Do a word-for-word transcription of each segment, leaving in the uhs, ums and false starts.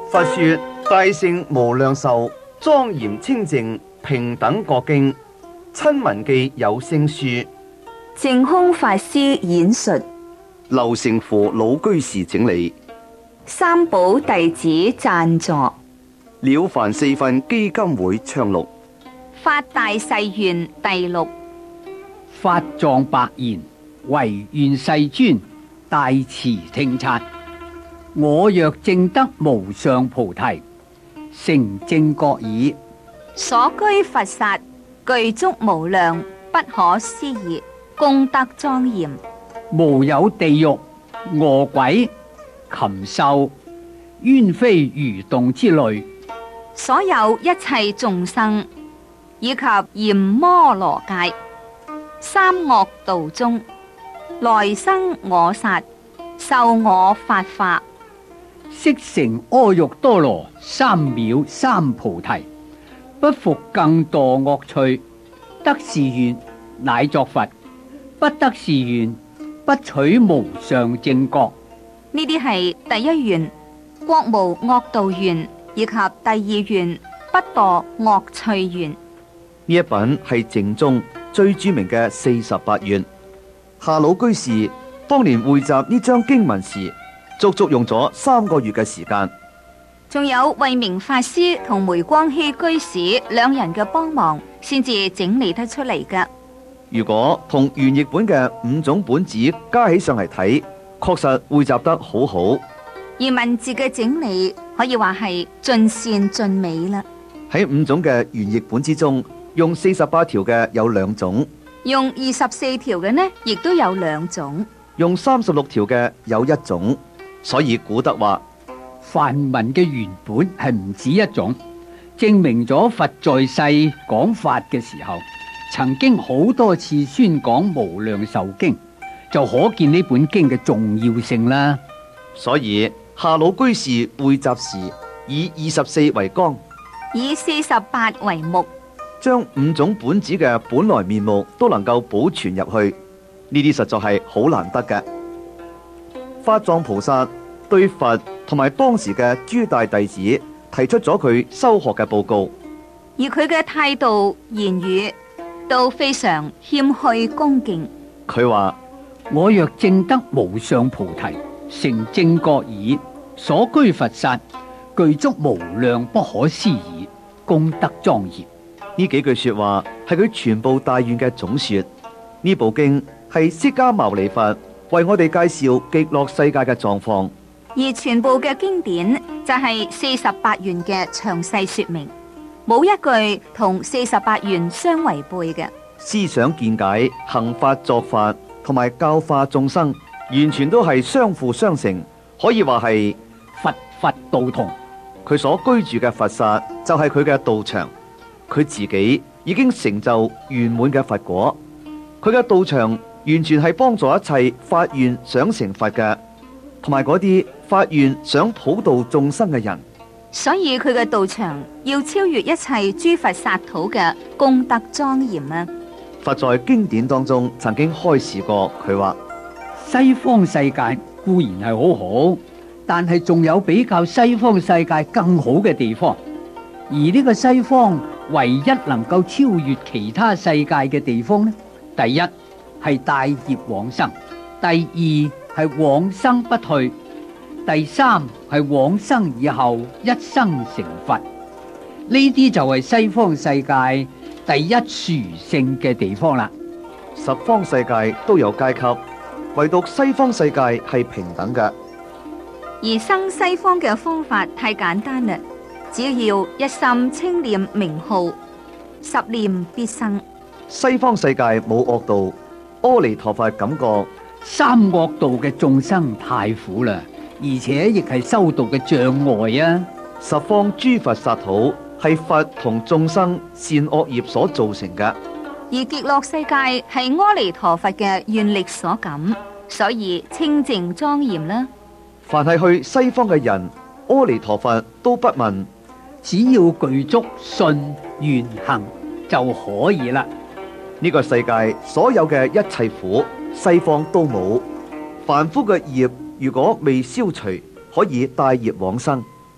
佛說大乘無量壽，莊嚴清淨，平等覺經，親聞記有聲書。 淨空法師演述， 劉成符老居士整理， 三寶弟子贊助， 了凡四訓基金會倡錄， 發大誓願第六。 法藏白言，唯願世尊大慈聽察。我若證得無上菩提，成正覺已。 所居佛剎具足無量，不可思議，功德莊嚴， 無有地獄、餓鬼、禽獸、淵飛魚動之類， 所有一切眾生，以及閻摩羅界、三惡道中，來生我剎，受我法化， 悉成阿耨多羅三藐三菩提，不復更墮惡趣。得是願，乃作佛；不得是願，不取無上正覺。 呢啲係第一願，國無惡道願，以及第二願，不墮惡趣願。 呢一品係淨宗最著名嘅四十八願。夏老居士當年匯集呢張經文時，足足用咗三個月嘅時間。 仲有慧明法師同梅光希居士兩人嘅幫忙，先至整理得出嚟㗎。 如果同原譯本嘅五種本子加起上嚟睇，確實匯集得好好。 而文字嘅整理可以話係盡善盡美啦。 喺五種嘅原譯本之中，用四十八條嘅有兩種， 用二十四條嘅呢，亦都有兩種，用三十六條嘅有一種。所以古德話， 梵文嘅原本係唔止一種，證明咗佛在世講法嘅時候，曾經好多次宣講無量壽經，就可見呢本經嘅重要性啦。 所以夏老居士匯集時以二十四為綱， 以四十八為目， 將五種本子嘅本來面目都能夠保存入去，呢啲實在係好難得嘅。法藏菩薩對佛同埋當時嘅諸大弟子提出咗佢修學嘅報告， 而佢嘅態度言語都非常謙虛恭敬。 佢話： 我若證得無上菩提，成正覺已，所居佛剎具足無量不可思議，功德莊嚴。 呢幾句說話係佢全部大願嘅總說。呢部經係釋迦牟尼佛為我哋介紹極樂世界嘅狀況， 而全部嘅經典就係四十八願嘅詳細說明，冇一句同四十八願相違背嘅。 思想見解、行法作法同埋教化眾生，完全都係相輔相成，可以話係佛佛道同。 佢所居住嘅佛剎就係佢嘅道場，佢自己已經成就圓滿嘅佛果，佢嘅道場完全係幫助一切發願想成佛嘅，同埋嗰啲發願想普度眾生嘅人。 所以佢嘅道場要超越一切諸佛剎土嘅功德莊嚴啊！ 佛在經典當中曾經開示過，佢話： 西方世界固然係好好，但係仲有比較西方世界更好嘅地方。而呢個西方唯一能夠超越其他世界嘅地方呢，第一係大業往生，第二係往生不退，第三係往生以後一生成佛。呢啲就係西方世界第一殊勝嘅地方啦。 十方世界都有階級，唯獨西方世界係平等嘅。 而生西方嘅方法太簡單啦，只要一心稱念名號，十念必生。 西方世界冇惡道，阿彌陀佛感覺三惡道嘅眾生太苦啦，而且亦係修道嘅障礙啊！ 十方諸佛剎土係佛同眾生善惡業所造成嘅， 而極樂世界係阿彌陀佛嘅願力所感，所以清淨莊嚴啦。 凡係去西方嘅人，阿彌陀佛都不問， 只要具足信願行就可以啦。 呢個世界所有嘅一切苦，西方都冇。凡夫嘅業如果未消除，可以帶業往生。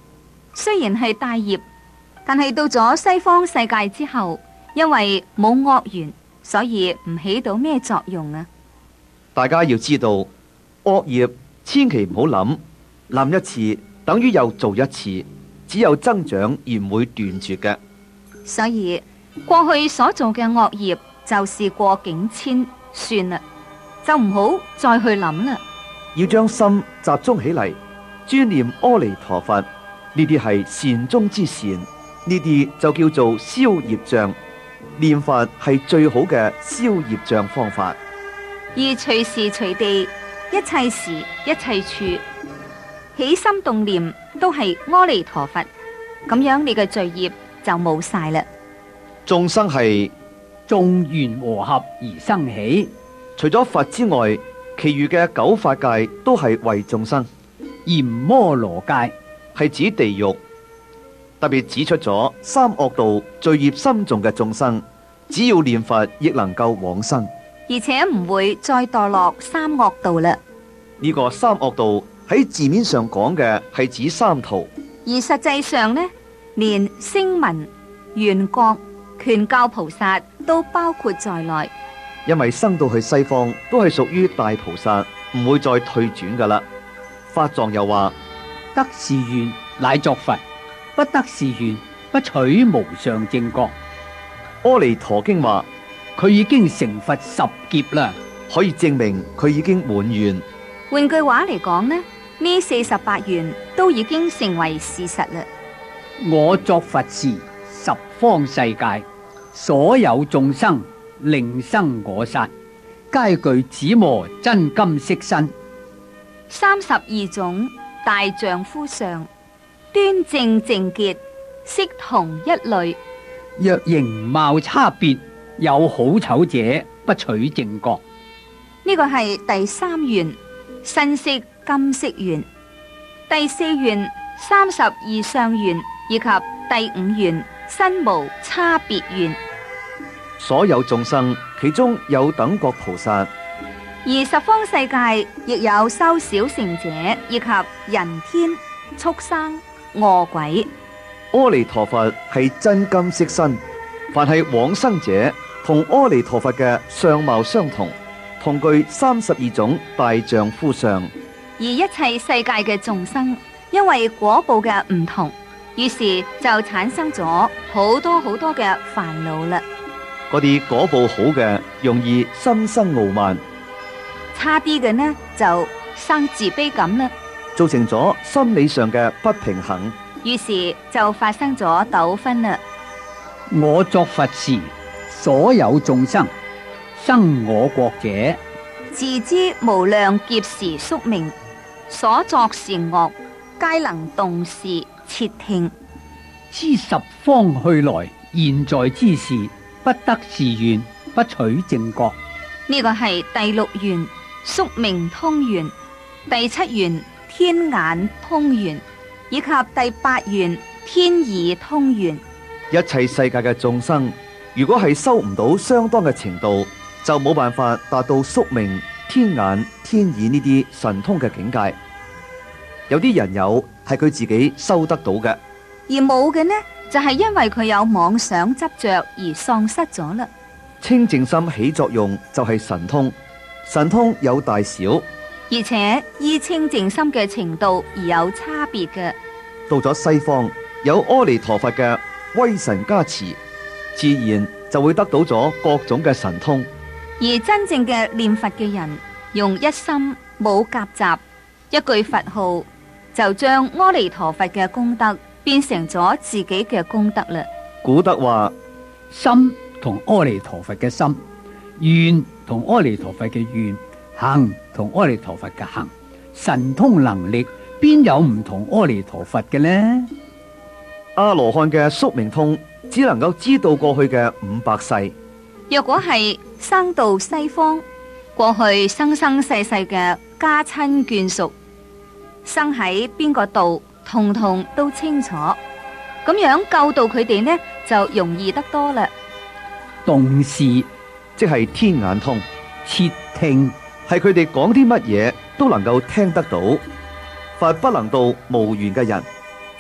雖然係大業，但係到咗西方世界之後，因為冇惡緣，所以唔起到咩作用啊。 大家要知道，惡業千祈唔好諗，諗一次等於又做一次，只有增長而唔會斷絕嘅。 所以過去所做嘅惡業就事過境遷，算啦，就唔好再去諗啦。 要將心集中起嚟，專念阿彌陀佛，呢啲係善中之善，呢啲就叫做消業障。念佛係最好嘅消業障方法。 而隨時隨地，一切時一切處，起心動念都係阿彌陀佛，咁樣你嘅罪業就冇晒啦。 眾生係眾緣和合而生起， 除咗佛之外，其餘嘅九法界都係為眾生。 閻摩羅界係指地獄，特別指出咗三惡道罪業深重嘅眾生，只要念佛亦能夠往生， 而且唔會再墮落三惡道啦。 呢個三惡道喺字面上講嘅係指三途， 而實際上呢，連聲聞、緣覺、權教菩薩都包括在內。 因為生到去西方都係屬於大菩薩，唔會再退轉噶啦。法藏又話： 得是願乃作佛，不得是願不取無上正覺。 阿彌陀經話佢已經成佛十劫啦， 可以證明佢已經滿願。 換句話嚟講呢，呢四十八願都已經成為事實啦。 我作佛時，十方世界所有眾生令生我殺，皆具紫磨真金色身， 三十二種大丈夫相，端正淨潔，悉同一類。 若形貌差別，有好醜者，不取正覺。 呢個係第三願，身色金色願；第四願，三十二相願，以及第五願，身無差別願。 所有眾生，其中有等覺菩薩， 而十方世界亦有修小乘者，以及人天、畜生、餓鬼。 阿彌陀佛係真金色身，凡係往生者，同阿彌陀佛嘅相貌相同，同具三十二種大丈夫相。 而一切世界嘅眾生，因為果報嘅唔同，於是就產生咗好多好多嘅煩惱啦。 嗰啲果報好嘅，容易心生傲慢； 差啲嘅呢，就生自卑感啦， 造成咗心理上嘅不平衡。 於是就發生咗糾紛啦。 我作佛時，所有眾生生我國者， 自知無量劫時宿命，所作善惡，皆能動視竊聽。 知十方去來，現在之事，不得是願，不取正覺。 呢個係第六願宿命通願，第七願天眼通願，以及第八願天耳通願。 一切世界嘅眾生，如果係修唔到相當嘅程度，就冇辦法達到宿命、天眼、天耳呢啲神通嘅境界。有啲人有係佢自己修得到嘅， 而冇嘅呢，就係因為佢有妄想執着而喪失咗啦。 清淨心起作用就係神通，神通有大小， 而且依清淨心嘅程度而有差別嘅。 到咗西方，有阿彌陀佛嘅威神加持，自然就會得到咗各種嘅神通。 而真正嘅念佛嘅人，用一心冇夾雜，一句佛號就將阿彌陀佛嘅功德變成咗自己嘅功德啦。 古德話： 心同阿彌陀佛嘅心，願同阿彌陀佛嘅願，行同阿彌陀佛嘅行，神通能力邊有唔同阿彌陀佛嘅呢？ 阿羅漢嘅宿命通只能夠知道過去嘅五百世。 若果係生到西方，過去生生世世嘅家親眷屬，生喺邊個度，通通都清楚。咁樣救度佢哋呢，就容易得多啦。 動視即係天眼通， 竊聽係佢哋講啲乜嘢都能夠聽得到。佛不能度無緣嘅人，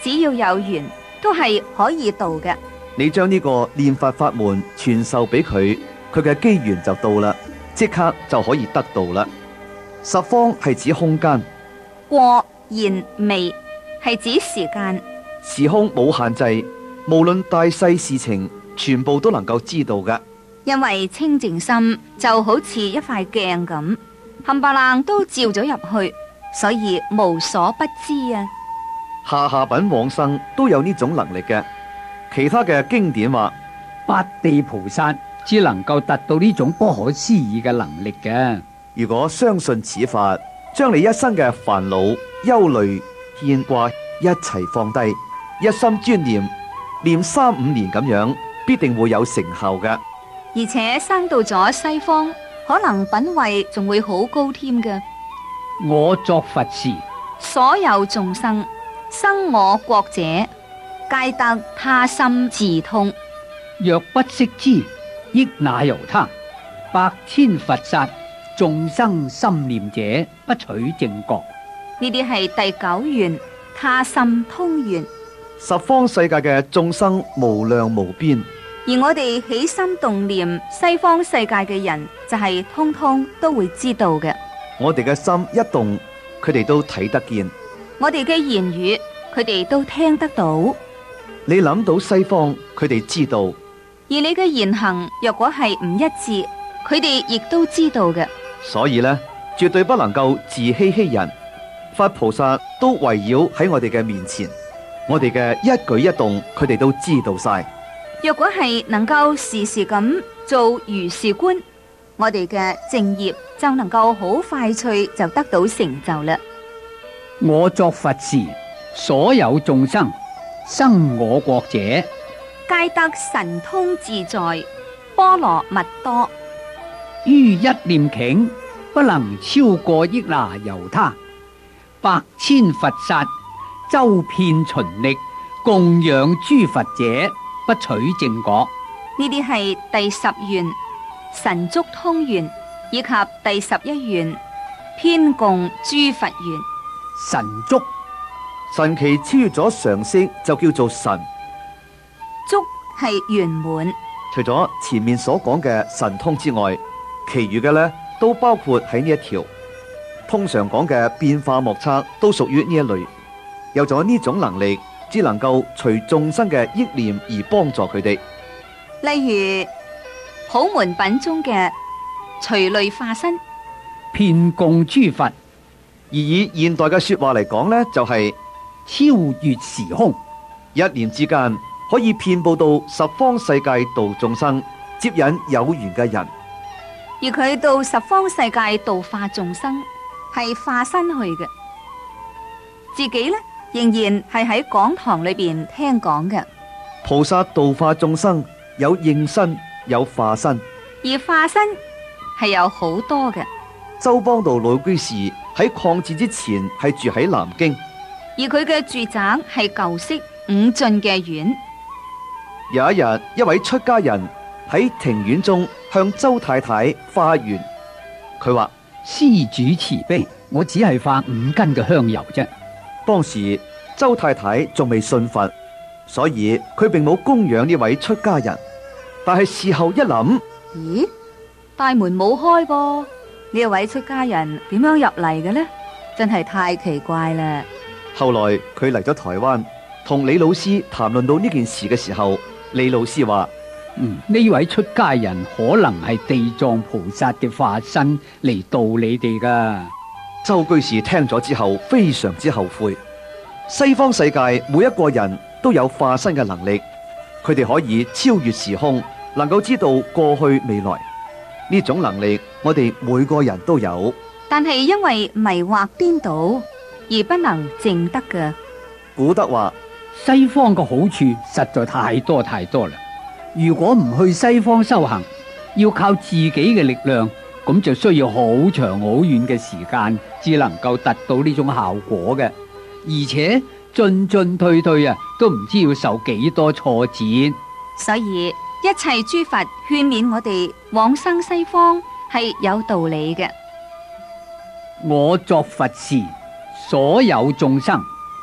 只要有緣，都係可以度嘅。 你將呢個念佛法門傳授俾佢，佢嘅機緣就到啦，即刻就可以得到啦。十方係指空間， 過現未係指時間， 時空冇限制，無論大細事情，全部都能夠知道㗎。 因為清淨心就好似一塊鏡咁，冚唪唥都照咗入去，所以無所不知啊。 下下品往生都有呢種能力嘅。其他嘅經典話， 八地菩薩只能夠達到呢種不可思議嘅能力嘅。 如果相信此法，將你一生嘅煩惱、憂慮、牽掛一齊放低，一心專念，念三五年咁樣，必定會有成效嘅。 而且生到咗西方，可能品位仲會好高添嘅。 我作佛時， 所有眾生生我國者，皆得他心自通。 若不識之，益那由他。百千佛剎，眾生心念者，不取正覺。 呢啲係第九願，他心通願。 十方世界嘅眾生無量無邊， 而我哋起心動念，西方世界嘅人就係通通都會知道嘅。 我哋嘅心一動，佢哋都睇得見。 我哋嘅言語，佢哋都聽得到。 你諗到西方，佢哋知道； 而你嘅言行若果係唔一致，佢哋亦都知道嘅。 所以呢，絕對不能夠自欺欺人。佛菩薩都圍繞喺我哋嘅面前，我哋嘅一舉一動，佢哋都知道晒。 若果係能夠時時咁做如是觀，我哋嘅正業就能夠好快脆就得到成就啦。 我作佛時，所有眾生生我國者， 皆得神通自在，波羅蜜多。 於一念頃，不能超過億那由他。百千佛剎，周遍循力，供養諸佛者，不取正覺。 呢啲係第十願神足通願，以及第十一願遍供諸佛願。 神足神奇超越咗常識，就叫做神。 足係圓滿。 除咗前面所講嘅神通之外，其餘嘅呢都包括喺呢一條。通常講嘅變化莫測都屬於呢一類。有咗呢種能力，只能夠隨眾生嘅憶念而幫助佢哋。 例如普門品中嘅隨類化身， 遍供諸佛， 而以現代嘅說話嚟講呢，就係、 超越時空， 一念之間可以遍布到十方世界度眾生，接引有緣嘅人。 而佢到十方世界度化眾生，係化身去嘅。自己呢，仍然係喺講堂裏邊聽講嘅。 菩薩度化眾生，有應身，有化身。 而化身係有好多嘅。 周邦道老居士喺抗戰之前係住喺南京， 而佢嘅住宅係舊式五進嘅院。 有一日，一位出家人喺庭院中向周太太化緣，佢話： 施主慈悲，我只係化五斤嘅香油啫。 當時周太太仲未信佛，所以佢並冇供養呢位出家人。但係事後一諗， 咦，大門冇開噃，呢位出家人點樣入嚟嘅呢？真係太奇怪啦！ 後來佢嚟咗台灣，同李老師談論到呢件事嘅時候，李老師話： 嗯，呢位出家人可能係地藏菩薩嘅化身嚟度你哋噶。 周居士聽咗之後非常之後悔。西方世界每一個人都有化身嘅能力，佢哋可以超越時空，能夠知道過去未來。呢種能力我哋每個人都有， 但係因為迷惑顛倒而不能證得嘅。 古德話： 西方嘅好處實在太多太多啦。如果唔去西方修行，要靠自己嘅力量，咁就需要好長好遠嘅時間，至能夠達到呢種效果嘅。而且進進退退啊，都唔知要受幾多挫折。 所以一切諸佛勸勉我哋往生西方係有道理嘅。 我作佛時，所有眾生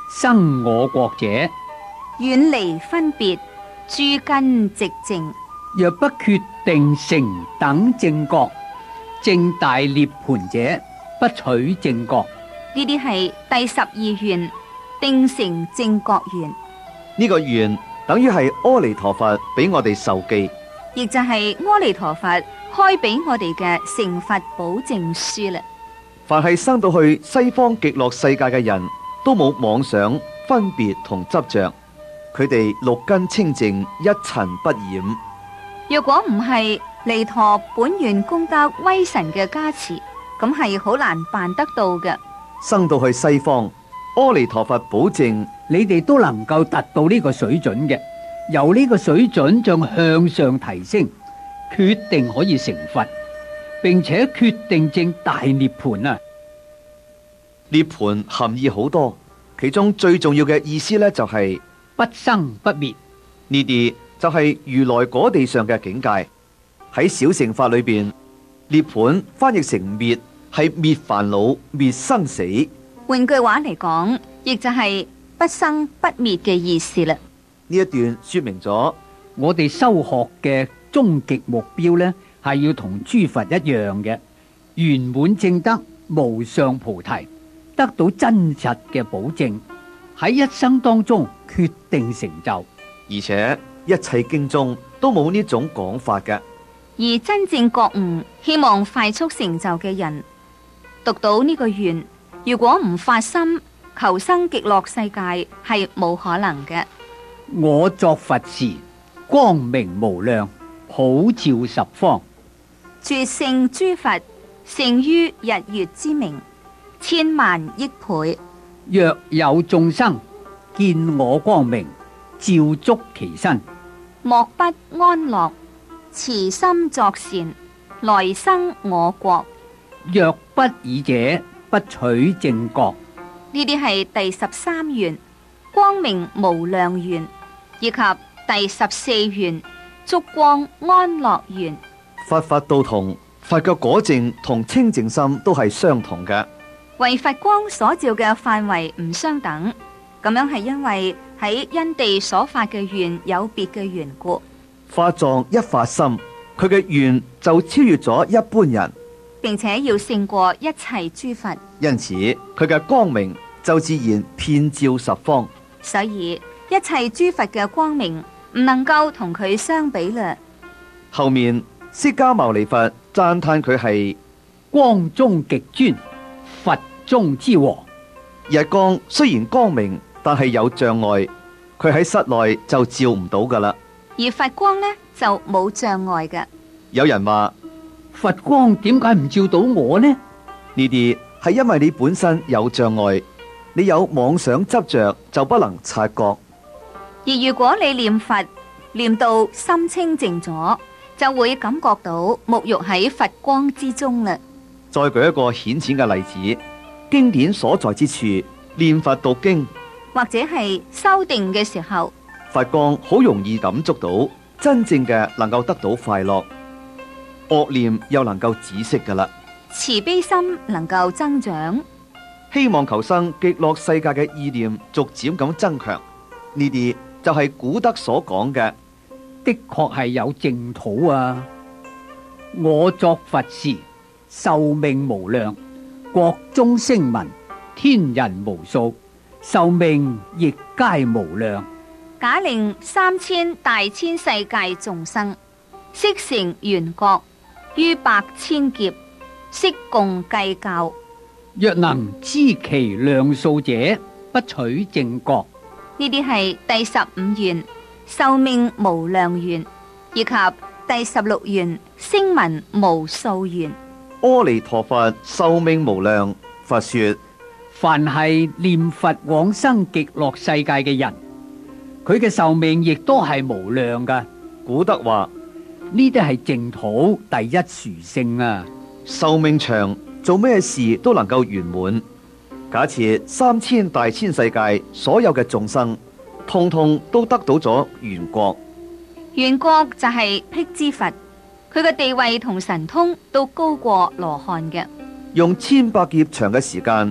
生我國者， 遠離分別，諸根寂靜。 若不決定成等正覺，正大涅盤者，不取正覺。 呢啲係第十二願，定成正覺願， 呢個願等於係阿彌陀佛俾我哋受記， 亦就係阿彌陀佛開俾我哋嘅成佛保證書啦。 凡係生到去西方極樂世界嘅人都冇妄想、分別同執着，佢哋六根清淨，一塵不染。 若果唔係彌陀本願功德威神嘅加持，咁係好難辦得到嘅。 生到去西方，阿彌陀佛保證你哋都能夠達到呢個水準嘅，由呢個水準將向上提升，決定可以成佛，並且決定正大涅盤啊！ 涅盤含義好多，其中最重要嘅意思呢，就係不生不滅。 呢啲就係如來果地上嘅境界。喺小乘法裏邊，涅盤翻譯成滅，係滅煩惱、滅生死。 換句話嚟講，亦就係不生不滅嘅意思啦。 呢一段說明咗我哋修學嘅終極目標呢，係要同諸佛一樣嘅圓滿正德、無上菩提，得到真實嘅保證，喺一生當中決定成就。 而且一切經中都冇呢種講法嘅。 而真正覺悟、希望快速成就嘅人，讀到呢個願，如果唔發心求生極樂世界，係冇可能嘅。 我作佛時，光明無量，普照十方， 絕勝諸佛，勝於日月之明，千萬億倍。 若有眾生見我光明，照觸其身， 莫不安樂，慈心作善，來生我國。 若不爾者，不取正覺。 呢啲係第十三願光明無量願，以及第十四願燭光安樂願。 佛法道同，佛嘅果證同清淨心都係相同嘅， 為佛光所照嘅範圍唔相等，咁樣係因為喺因地所發嘅願有別嘅緣故。 法藏一發心，佢嘅願就超越咗一般人， 並且要勝過一切諸佛， 因此佢嘅光明就自然遍照十方。 所以一切諸佛嘅光明唔能夠同佢相比啦。 後面釋迦牟尼佛讚嘆佢係光中極尊，佛中之王。 日光雖然光明，但係有障礙，佢喺室內就照唔到噶啦。 而佛光呢就冇障礙嘅。 有人話佛光點解唔照到我呢？ 呢啲係因為你本身有障礙，你有妄想執着就不能察覺。 而如果你念佛念到心清淨咗，就會感覺到沐浴喺佛光之中啦。 再舉一個顯淺嘅例子，經典所在之處，念佛讀經或者係修定嘅時候， 佛光好容易感觸到，真正嘅能夠得到快樂，惡念又能夠止息噶啦。 慈悲心能夠增長， 希望求生極樂世界嘅意念逐漸咁增強，呢啲就係古德所講嘅， 的確係有淨土啊！我作佛時，壽命無量，國中聲聞，天人無數，壽命亦皆無量。 假令三千大千世界眾生悉成圓覺，於百千劫悉共計較。 若能知其量數者，不取正覺。 呢啲係第十五願壽命無量願，以及第十六願聲聞無數願。 阿彌陀佛壽命無量，佛說凡係念佛往生極樂世界嘅人，佢嘅壽命亦都係無量噶。 古德話呢啲係淨土第一殊勝啊！ 壽命長，做咩事都能夠圓滿。假設三千大千世界所有嘅眾生，通通都得到咗圓覺。 圓覺就係辟支佛，佢嘅地位同神通都高過羅漢嘅。 用千百劫長嘅時間，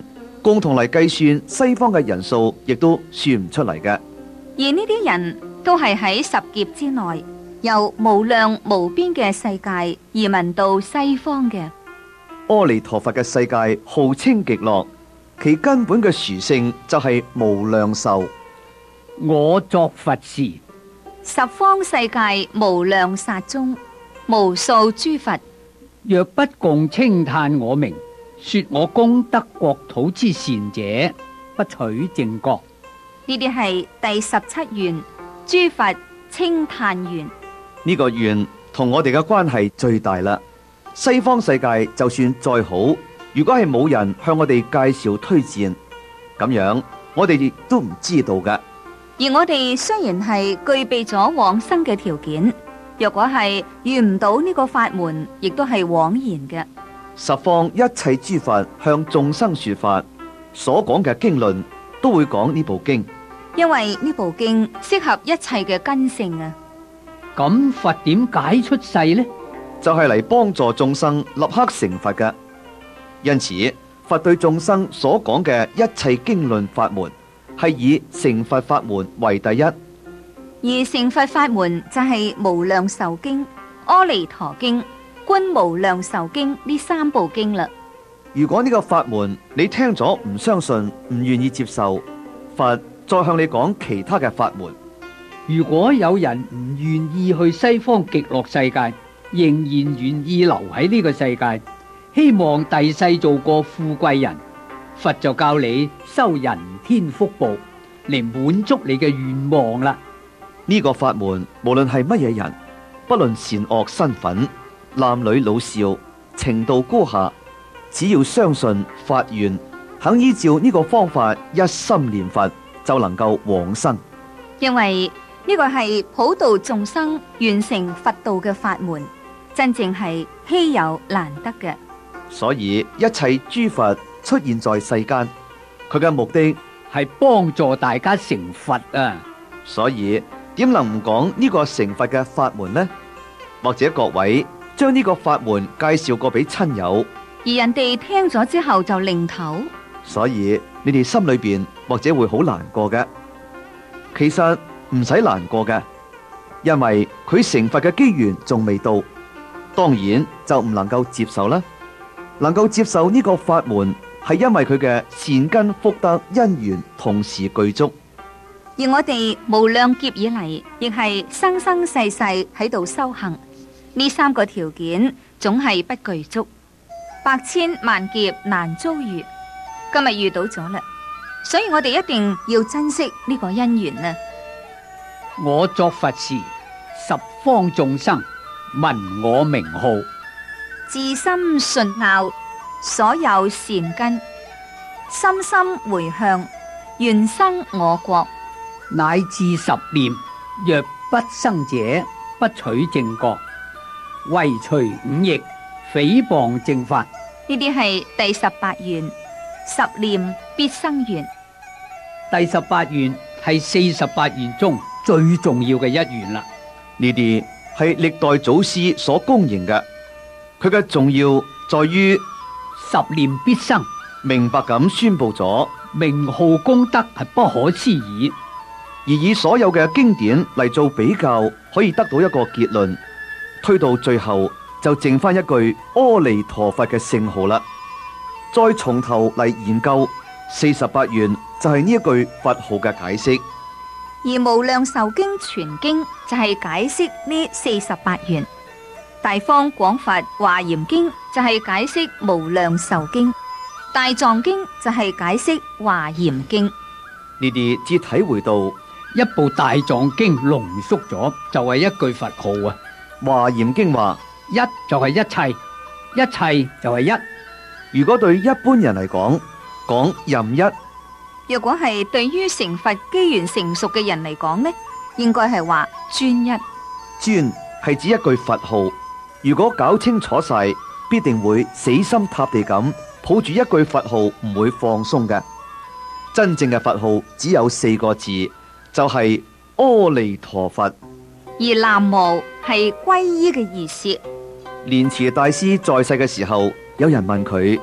共同嚟計算西方嘅人數，亦都算唔出嚟嘅。 而呢啲人都係喺十劫之內，由無量無邊嘅世界移民到西方嘅。 阿彌陀佛嘅世界號稱極樂，其根本嘅殊勝就係無量壽。 我作佛時， 十方世界無量剎中，無數諸佛， 若不共稱歎我名，說我功德國土之善者，不取正覺。 呢啲係第十七願，諸佛稱歎願。 呢個願同我哋嘅關係最大啦。西方世界就算再好，如果係冇人向我哋介紹推薦，咁樣我哋亦都唔知道噶。 而我哋雖然係具備咗往生嘅條件，若果係遇唔到呢個法門，亦都係枉然嘅。 十方一切諸佛向眾生說法，所講嘅經論都會講呢部經， 因為呢部經適合一切嘅根性啊。 咁佛點解出世呢？ 就係嚟幫助眾生立刻成佛嘅。因此，佛對眾生所講嘅一切經論法門，係以成佛法門為第一。 而成佛法門就係無量壽經、阿彌陀經、觀無量壽經呢三部經啦。 如果呢個法門你聽咗唔相信、唔願意接受，佛再向你講其他嘅法門。 如果有人唔願意去西方極樂世界，仍然願意留喺呢個世界，希望第世做個富貴人，佛就教你修人天福報嚟滿足你嘅願望啦。 呢個法門無論係乜嘢人，不論善惡身份、男女老少、程度高下，只要相信發願，肯依照呢個方法一心念佛，就能夠往生。 因為呢個係普度眾生、完成佛道嘅法門，真正係稀有難得嘅。 所以一切諸佛出現在世間，佢嘅目的係幫助大家成佛啊！ 所以點能唔講呢個成佛嘅法門呢？或者各位將呢個法門介紹過俾親友， 而人哋聽咗之後就擰頭， 所以你哋心裏邊或者會好難過嘅。其實唔使難過嘅，因為佢成佛嘅機緣仲未到，當然就唔能夠接受啦。能夠接受呢個法門，係因為佢嘅善根福德因緣同時具足。 而我哋無量劫以嚟，亦係生生世世喺度修行，呢三個條件總係不具足，百千萬劫難遭遇。今日遇到咗啦，所以我哋一定要珍惜呢個因緣啊！ 我作佛時，十方眾生聞我名號， 自心信拗，所有善根，深深回向，願生我國。 乃至十念，若不生者，不取正覺，唯除五逆，誹謗正法。 呢啲係第十八願，十念必生願。 第十八願係四十八願中最重要嘅一願啦。 呢啲係歷代祖師所公認嘅，佢嘅重要在於十念必生， 明白咁宣布咗名號功德係不可思議。 而以所有嘅經典嚟做比較，可以得到一個結論，推到最後就剩翻一句阿彌陀佛嘅聖號啦。再從頭嚟研究四十八願，就係呢一句佛號嘅解釋。 而無量壽經全經就係解釋呢四十八願，大方廣佛華嚴經就係解釋無量壽經，大藏經就係解釋華嚴經。 呢啲只體會到一部大藏經濃縮咗就係一句佛號啊！ 華嚴經話一就係一切，一切就係一。 如果對一般人嚟講，講任一； 若果係對於成佛機緣成熟嘅人嚟講呢，應該係話專一。 專係指一句佛號，如果搞清楚晒，必定會死心塌地咁抱住一句佛號，唔會放鬆嘅。真正嘅佛號只有四個字，就係阿彌陀佛。 而南無係皈依嘅意思。 蓮池大師在世嘅時候，有人問佢：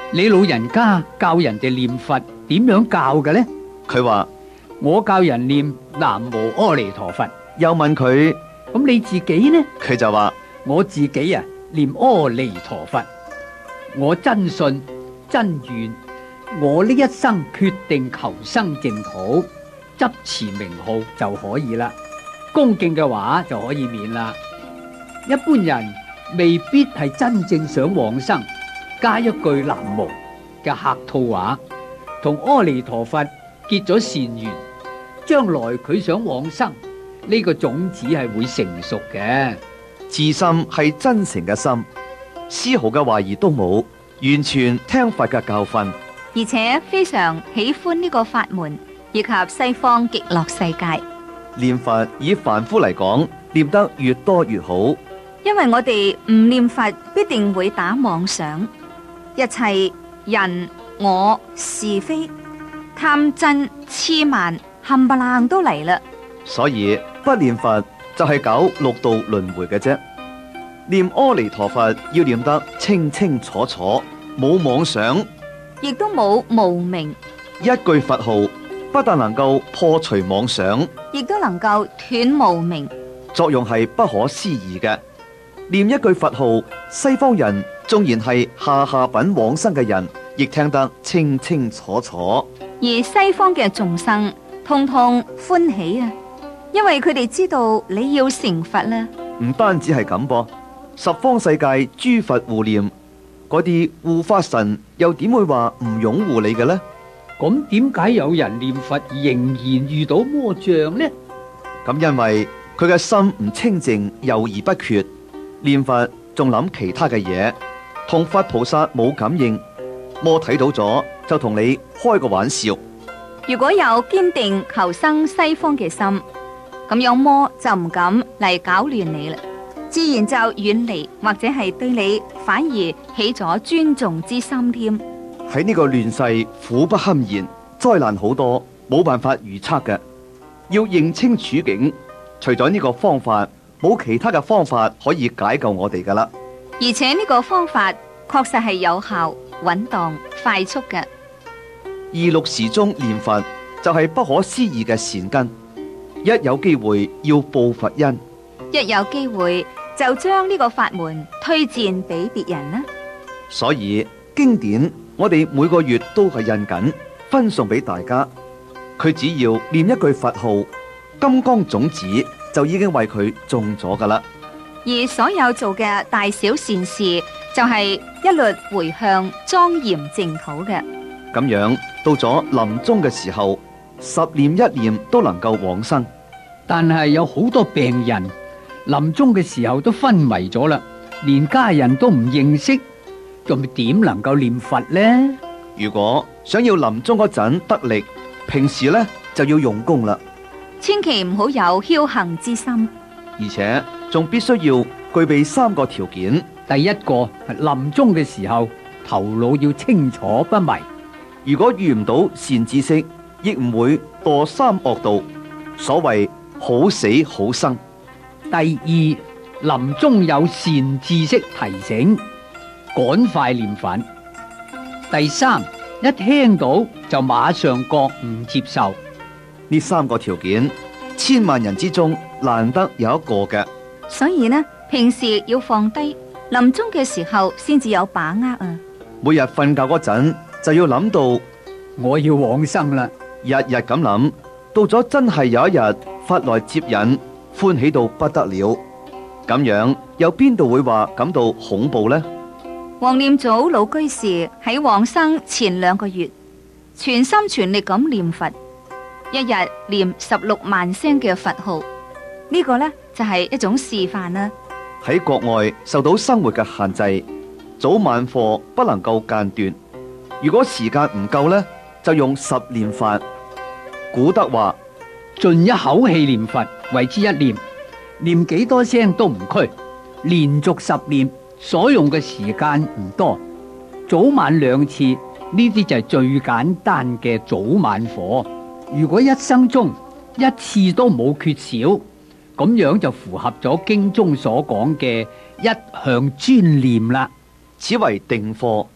你老人家教人哋念佛點樣教嘅呢？ 佢話我教人念南無阿彌陀佛。 又問佢， 咁你自己呢？ 佢就話我自己啊念阿彌陀佛。我真信真願，我呢一生決定求生淨土，執持名號就可以啦。恭敬嘅話就可以免啦。一般人未必係真正想往生，加一句南無嘅客套話，同阿彌陀佛結咗善緣，將來佢想往生，呢個種子係會成熟嘅。 自心係真誠嘅心，絲毫嘅懷疑都冇，完全聽佛嘅教訓， 而且非常喜歡呢個法門以及西方極樂世界。 念佛以凡夫嚟講，念得越多越好。 因為我哋唔念佛，必定會打妄想，一切人我是非、貪嗔痴慢冚唪唥都嚟啦。 所以不念佛就係搞六道輪迴嘅啫。念阿彌陀佛要念得清清楚楚，冇妄想， 亦都冇無明， 一句佛號不但能夠破除妄想， 亦都能夠斷無明， 作用係不可思議嘅。念一句佛號，西方人縱然係下下品往生嘅人，亦聽得清清楚楚。 而西方嘅眾生通通歡喜啊，因為佢哋知道你要成佛啦。 唔單止係咁噃，十方世界諸佛護念，嗰啲護法神又點會話唔擁護你嘅呢？ 咁點解有人念佛仍然遇到魔障呢？ 咁因為佢嘅心唔清淨，猶豫不決，念佛仲諗其他嘅嘢，同佛菩薩冇感應，魔睇到咗就同你開個玩笑。 如果有堅定求生西方嘅心，咁樣魔就唔敢嚟搞亂你啦，自然就遠離，或者係對你反而起咗尊重之心添。 喺呢個亂世苦不堪言，災難好多，冇辦法預測嘅，要認清處境。除咗呢個方法，冇其他嘅方法可以解救我哋噶啦。 而且呢個方法確實係有效、穩當、快速嘅。 二六時中念佛就係不可思議嘅善根，一有機會要報佛恩， 一有機會就將呢個法門推薦俾別人啦。 所以經典我哋每個月都係印緊，分送俾大家。佢只要念一句佛號，金剛種子就已經為佢種咗噶啦。 而所有做嘅大小善事，就係一律回向莊嚴淨土嘅。 咁樣到咗臨終嘅時候，十念一念都能夠往生。 但係有好多病人臨終嘅時候都昏迷咗啦，連家人都唔認識，仲點能夠念佛呢？ 如果想要臨終嗰陣得力，平時呢就要用功啦。 千祈唔好有僥倖之心， 而且仲必須要具備三個條件。 第一個係臨終嘅時候頭腦要清楚不迷， 如果遇唔到善知識，亦唔會墮三惡道。所謂好死好生。 第二，臨終有善知識提醒，趕快念佛。第三，一聽到就馬上覺悟接受。 呢三個條件，千萬人之中難得有一個嘅。 所以呢，平時要放低，臨終嘅時候先至有把握啊！ 每日瞓覺嗰陣就要諗到我要往生啦， 日日咁諗，到咗真係有一日佛來接引，歡喜到不得了。咁樣又邊度會話感到恐怖呢？ 黃念祖老居士喺往生前兩個月，全心全力咁念佛，一日念十六萬聲嘅佛號，呢個呢，就係一種示範啦。 喺國外受到生活嘅限制，早晚課不能夠間斷。如果時間唔夠呢，就用十念法。古德話： 盡一口氣念佛為之一念，念幾多聲都唔拘，連續十念，所用嘅時間唔多，早晚兩次，呢啲就係最簡單嘅早晚課。如果一生中一次都冇缺少，咁樣就符合咗經中所講嘅一向專念啦。 此為定課，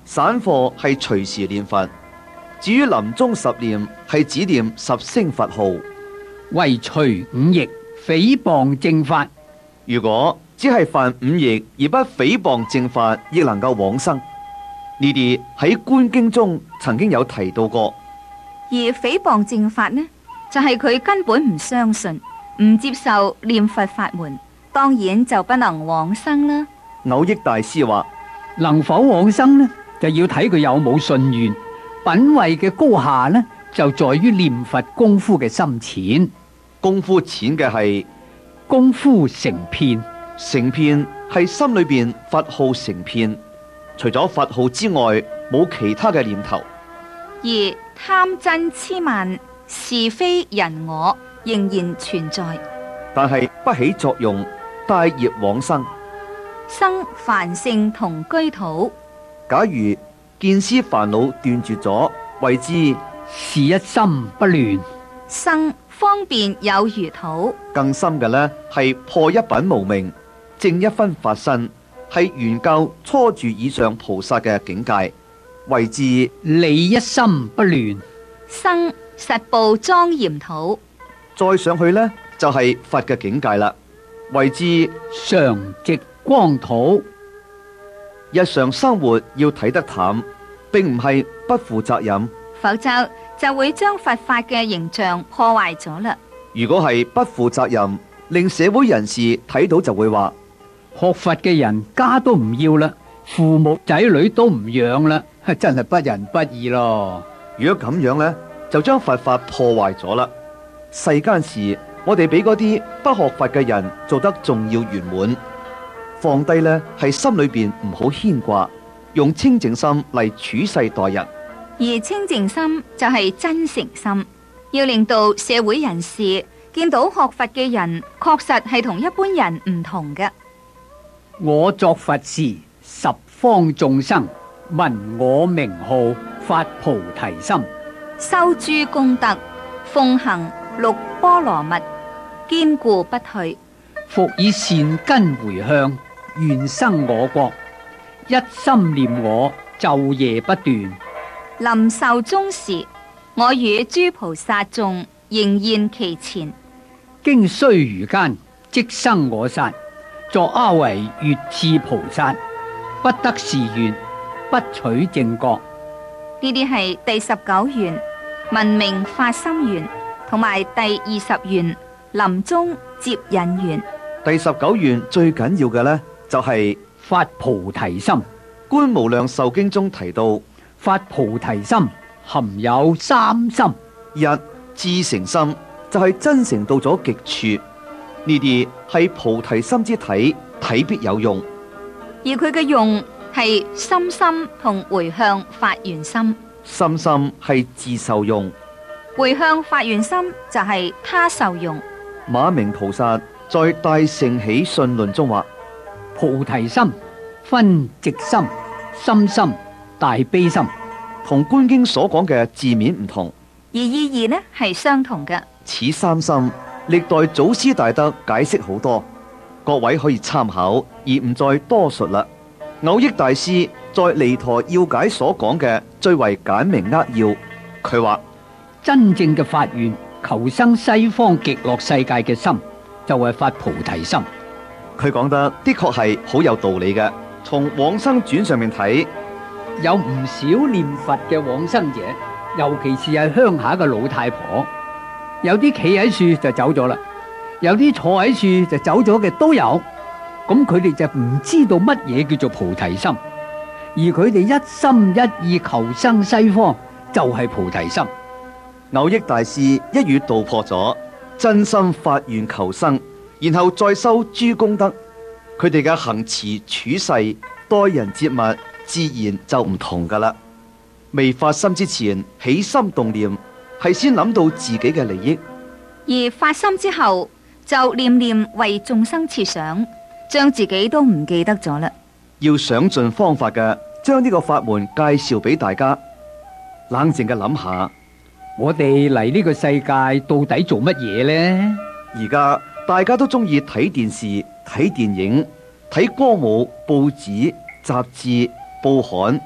散課係隨時念佛，至於臨終十念係只念十聲佛號。 為除五逆，誹謗正法。 如果只係犯五逆而不誹謗正法，亦能夠往生。呢啲喺《觀經》中曾經有提到過。 而誹謗正法呢，就係、是、佢根本唔相信，唔接受念佛法門，當然就不能往生啦。 藕益大師話： 能否往生呢，就要睇佢有冇信願。品位嘅高下呢，就在於念佛功夫嘅深淺。 功夫淺嘅係功夫成片， 成片係心裏邊佛號成片，除咗佛號之外，冇其他嘅念頭。 而貪嗔癡慢是非人我仍然存在，但係不起作用，帶業往生。 生凡聖同居土。 假如見思煩惱斷絕咗，謂之是一心不亂。 生方便有餘土。 更深嘅呢，係破一品無明，正一分法身，係原教初住以上菩薩嘅境界，謂之利一心不亂。 生實報莊嚴土。 再上去呢，就係、是、佛嘅境界啦，謂之常寂光土。 日常生活要睇得淡，並唔係不負責任， 否則就會將佛法嘅形象破壞咗啦。 如果係不負責任，令社會人士睇到就會話： 學佛嘅人家都唔要啦，父母仔女都唔養啦，真係不仁不義咯。 如果咁樣呢，就將佛法破壞咗啦。世間事，我哋比嗰啲不學佛嘅人做得仲要圓滿。放低呢係心裏邊唔好牽掛，用清淨心嚟處世待人。 而清淨心就係真誠心，要令到社會人士見到學佛嘅人確實係同一般人唔同嘅。 我作佛時，十方眾生聞我名號，發菩提心， 修諸功德，奉行六波羅蜜，堅固不退， 復以善根回向，願生我國，一心念我，晝夜不斷。 臨壽終時，我與諸菩薩眾仍現其前。 經須臾間，即生我剎，作阿惟越致菩薩，不得是願，不取正覺。 呢啲係第十九願聞名發心願，同埋第二十願臨終接引願。 第十九願最緊要嘅呢，就係、是、 發菩提心。 觀無量壽經中提到， 發菩提心含有三心： 一至誠心，就係真誠到咗極處，呢啲係菩提心之體，體必有用； 而佢嘅用係心心同回向發願心， 心心係自受用， 回向發願心就係他受用。 馬明菩薩在《大乘起信論》中話： 菩提心分直心、心心、大悲心， 同觀經所講嘅字面唔同， 而意義呢係相同嘅。 此三心，歷代祖師大德解釋好多，各位可以參考，而唔再多述啦。藕益大師在《彌陀要解》所講嘅最為簡明扼要，佢話真正嘅發願求生西方極樂世界嘅心，就係發菩提心。 佢講得的確係好有道理嘅。從往生傳上面睇， 有唔少念佛嘅往生者，尤其是係鄉下嘅老太婆，有啲企喺樹就走咗啦，有啲坐喺樹就走咗嘅都有。咁佢哋就唔知道乜嘢叫做菩提心，而佢哋一心一意求生西方，就係菩提心。 藕益大師一語道破咗，真心發願求生，然後再修諸功德，佢哋嘅行持處世待人接物自然就唔同噶啦。未發心之前起心動念，係先諗到自己嘅利益，而發心之後就念念為眾生設想，將自己都唔記得咗啦。 要想盡方法嘅將呢個法門介紹俾大家。冷靜嘅諗下， 我哋嚟呢個世界到底做乜嘢呢？ 而家大家都中意睇電視、睇電影、睇歌舞、報紙、雜誌、報刊，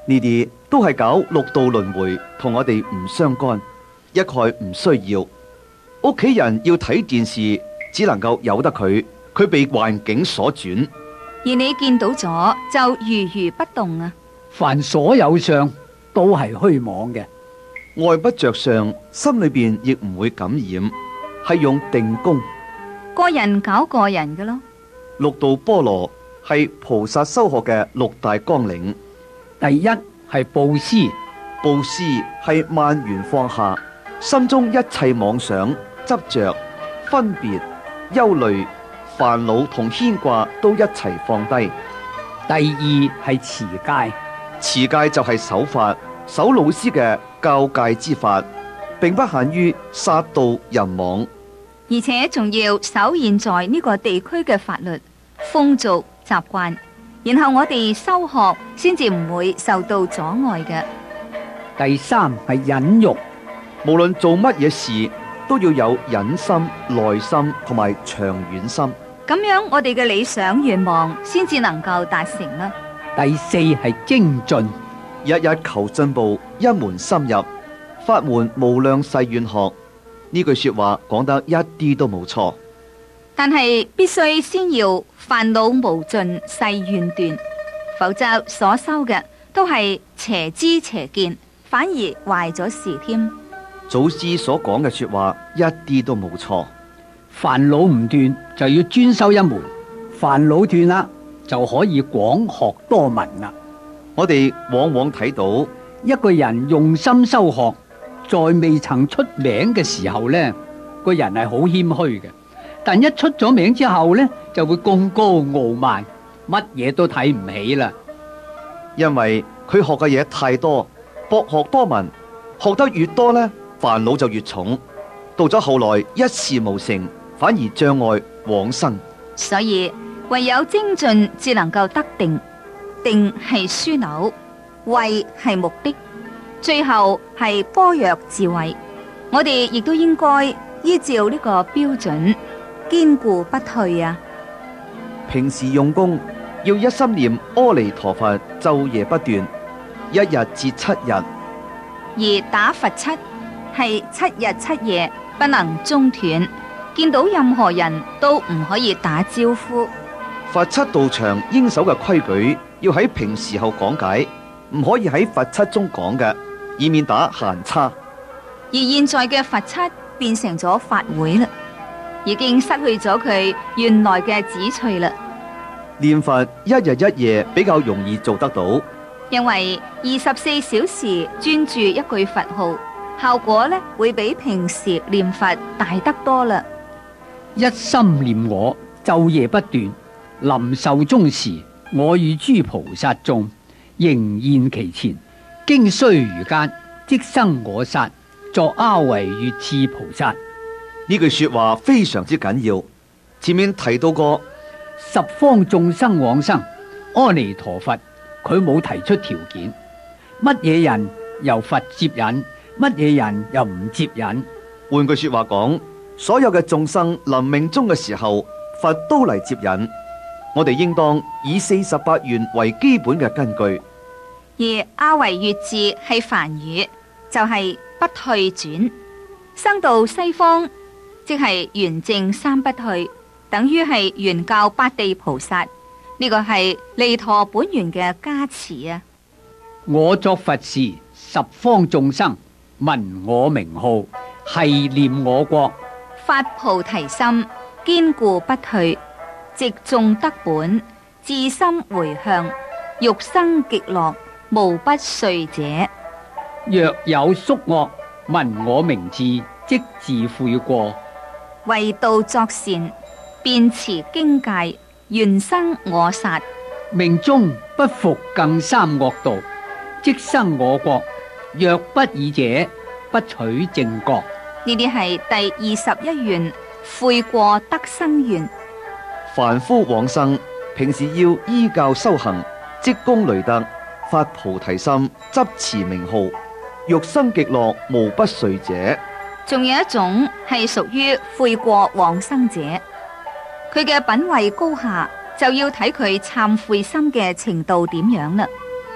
呢啲都係搞六道輪迴，同我哋唔相干，一概唔需要。屋企人要睇電視，只能夠由得佢，佢被環境所轉。 而你見到咗就如如不動啊！ 凡所有相都係虛妄嘅。 外不着相，心裏邊亦唔會感染，係用定功。 個人搞個人嘅咯。 六度波羅係菩薩修學嘅六大綱領。 第一係布施， 布施係萬緣放下，心中一切妄想、執着、分別、憂慮、煩惱同牽掛都一齊放低。 第二係持戒， 持戒就係守法，守老師嘅教戒之法，並不限於殺盜淫妄， 而且仲要守現在呢個地區嘅法律、風俗習慣，然後我哋修學先至唔會受到阻礙嘅。 第三係忍辱， 無論做乜嘢事都要有忍心、耐心同埋長遠心。 咁樣我哋嘅理想願望先至能夠達成啦。 第四係精進， 日日求進步，一門深入，法門無量誓願學。呢句說話講得一啲都冇錯， 但係必須先要煩惱無盡誓願斷，否則所修嘅都係邪知邪見，反而壞咗事添。 祖師所講嘅說話一啲都冇錯。 煩惱唔斷就要專修一門，煩惱斷啦就可以廣學多聞啦。 我哋往往睇到一個人用心修學，在未曾出名嘅時候呢，個人係好謙虛嘅，但一出咗名之後呢，就會貢高傲慢，乜嘢都睇唔起啦。 因為佢學嘅嘢太多，博學多聞，學得越多呢，煩惱就越重，到咗後來一事無成，反而障礙往生。 所以唯有精進，至能夠得定。定係樞紐，慧係目的，最後係般若智慧。我哋亦都應該依照呢個標準，堅固不退啊！ 平時用功要一心念阿彌陀佛，晝夜不斷，一日至七日。 而打佛七係七日七夜不能中斷，見到任何人都唔可以打招呼。 佛七道場應守嘅規矩，要喺平時後講解，唔可以喺佛七中講嘅，以免打閒差。 而現在嘅佛七變成咗法會啦，已經失去咗佢原來嘅旨趣啦。 念佛一日一夜比較容易做得到， 因為二十四小時專注一句佛號，效果呢會比平時念佛大得多啦。 一心念我，晝夜不斷。臨壽終時，我與諸菩薩眾仍現其前，經須臾間，即生我剎，作阿惟越致菩薩。 呢句說話非常之緊要。前面提到過十方眾生往生，阿彌陀佛佢冇提出條件，乜嘢人由佛接引，乜嘢人又唔接引。 換句說話講，所有嘅眾生臨命終嘅時候，佛都嚟接引。我哋應當以四十八願為基本嘅根據， 而阿惟越致係梵語，就係、是、不退轉。生到西方，即係圓正三不退，等於係圓教八地菩薩。呢、這個係彌陀本願嘅加持啊！ 我作佛時，十方眾生聞我名號，繫念我國， 發菩提心，堅固不退。直眾得本，至心回向，欲生極樂，無不遂者。 若有宿惡，聞我名字，即自悔過。 為道作善，便持經戒，願生我剎。 命中不服更三惡道，即生我國。若不爾者，不取正覺。 呢啲係第二十一願，悔過得生願。 凡夫往生，平時要依教修行，積功累德，發菩提心，執持名號，欲生極樂，無不遂者。 仲有一種係屬於悔過往生者，佢嘅品位高下，就要睇佢懺悔心嘅程度點樣啦。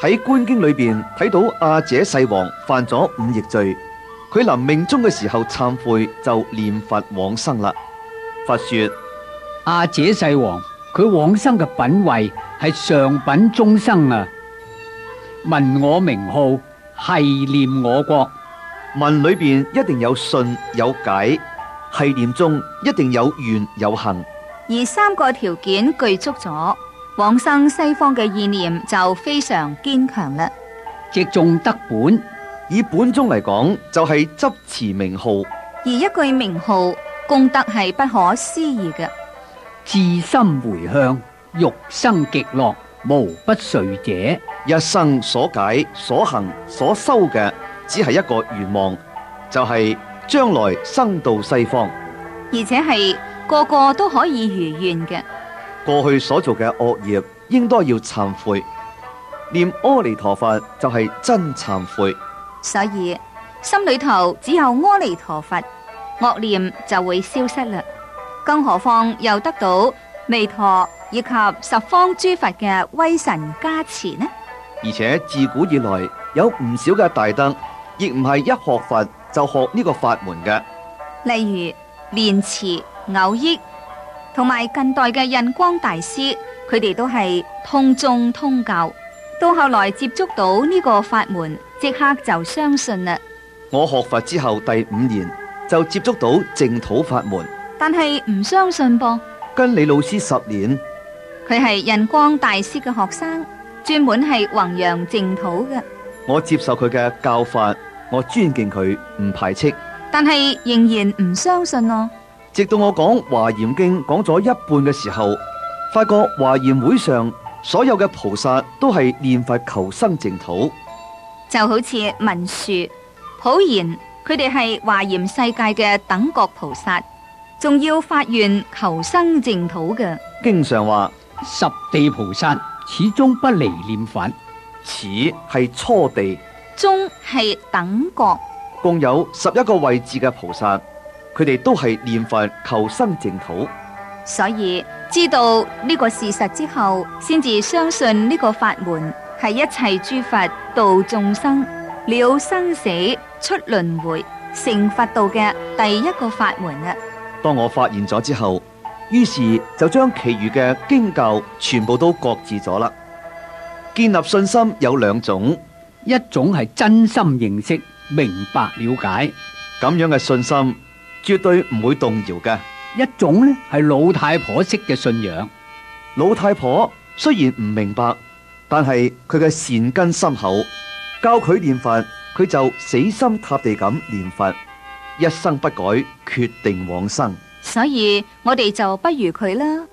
喺《觀經》裏邊睇到阿闍世王犯咗五逆罪，佢臨命終嘅時候懺悔，就念佛往生啦。佛說： 阿闍世王佢往生嘅品位係上品中生啊！聞我名號，繫念我國。 文裏邊一定有信有解，繫念中一定有願有行， 而三個條件具足咗，往生西方嘅意念就非常堅強啦。 即中得本， 以本宗嚟講，就係、是、執持名號， 而一句名號功德係不可思議嘅。 至心回向，欲生極樂，無不遂者。 一生所解所行所修嘅，只係一個願望，就係、是、將來生到西方， 而且係個個都可以如願嘅。 過去所做嘅惡業應該要懺悔，念阿彌陀佛就係真懺悔。 所以心裏頭只有阿彌陀佛，惡念就會消失啦。更何況又得到彌陀以及十方諸佛嘅威神加持呢？ 而且自古以來有唔少嘅大德，亦唔係一學佛就學呢個法門嘅。 例如蓮池、藕益同埋近代嘅印光大師，佢哋都係通宗通教，到後來接觸到呢個法門，即刻就相信啦。 我學佛之後第五年就接觸到淨土法門， 但係唔相信噃。 跟李老師十年， 佢係印光大師嘅學生，專門係弘揚淨土嘅。 我接受佢嘅教法，我尊敬佢，唔排斥， 但係仍然唔相信咯。 直到我講華嚴經講咗一半嘅時候，發覺華嚴會上所有嘅菩薩都係念佛求生淨土， 就好似文殊、普賢，佢哋係華嚴世界嘅等覺菩薩，仲要發願求生淨土嘅。 經常話十地菩薩始終不離念佛， 此係初地， 中係等覺， 共有十一個位置嘅菩薩，佢哋都係念佛求生淨土。 所以知道呢個事實之後，先至相信呢個法門係一切諸佛度眾生了生死出輪迴成佛道嘅第一個法門啦。 當我發現咗之後，於是就將其餘嘅經教全部都擱置咗啦。建立信心有兩種， 一種係真心認識、明白了解， 咁樣嘅信心絕對唔會動搖嘅。 一種呢係老太婆式嘅信仰。 老太婆雖然唔明白，但係佢嘅善根深厚，教佢念佛，佢就死心塌地咁念佛，一生不改，決定往生。 所以我哋就不如佢啦。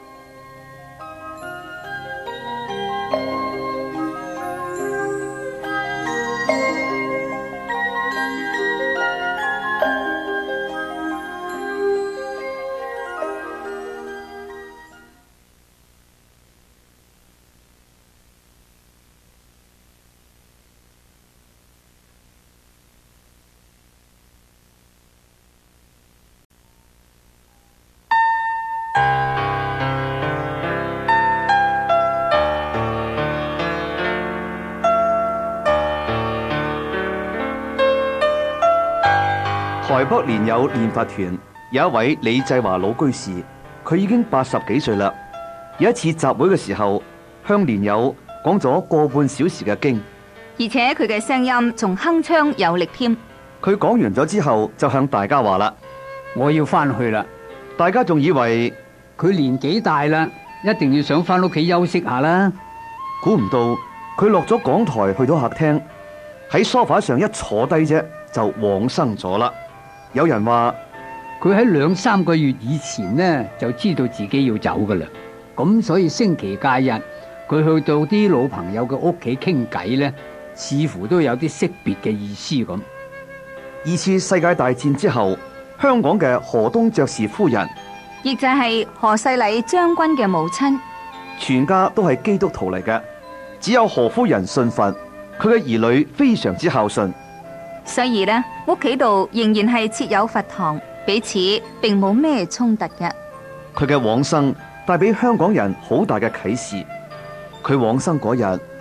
台北蓮友念佛團有一位李濟華老居士，佢已經八十幾歲啦。有一次集會嘅時候，向蓮友講咗個半小時嘅經， 而且佢嘅聲音仲鏗鏘有力添。 佢講完咗之後，就向大家話啦： 我要翻去啦。 大家仲以為佢年紀大啦，一定要想翻屋企休息下啦。 估唔到佢落咗講台去到客廳，喺梳化上一坐低啫，就往生咗啦。有人話佢喺兩三個月以前呢就知道自己要走噶啦，咁所以星期假日佢去到啲老朋友嘅屋企傾偈呢，似乎都有啲惜別嘅意思咁。 二次世界大戰之後，香港嘅何東爵士夫人， 亦就係何世禮將軍嘅母親， 全家都係基督徒嚟嘅，只有何夫人信佛，佢嘅兒女非常之孝順。 所以呢，屋企度仍然係設有佛堂，彼此並冇咩衝突嘅。 佢嘅往生帶俾香港人好大嘅啟示。佢往生嗰日，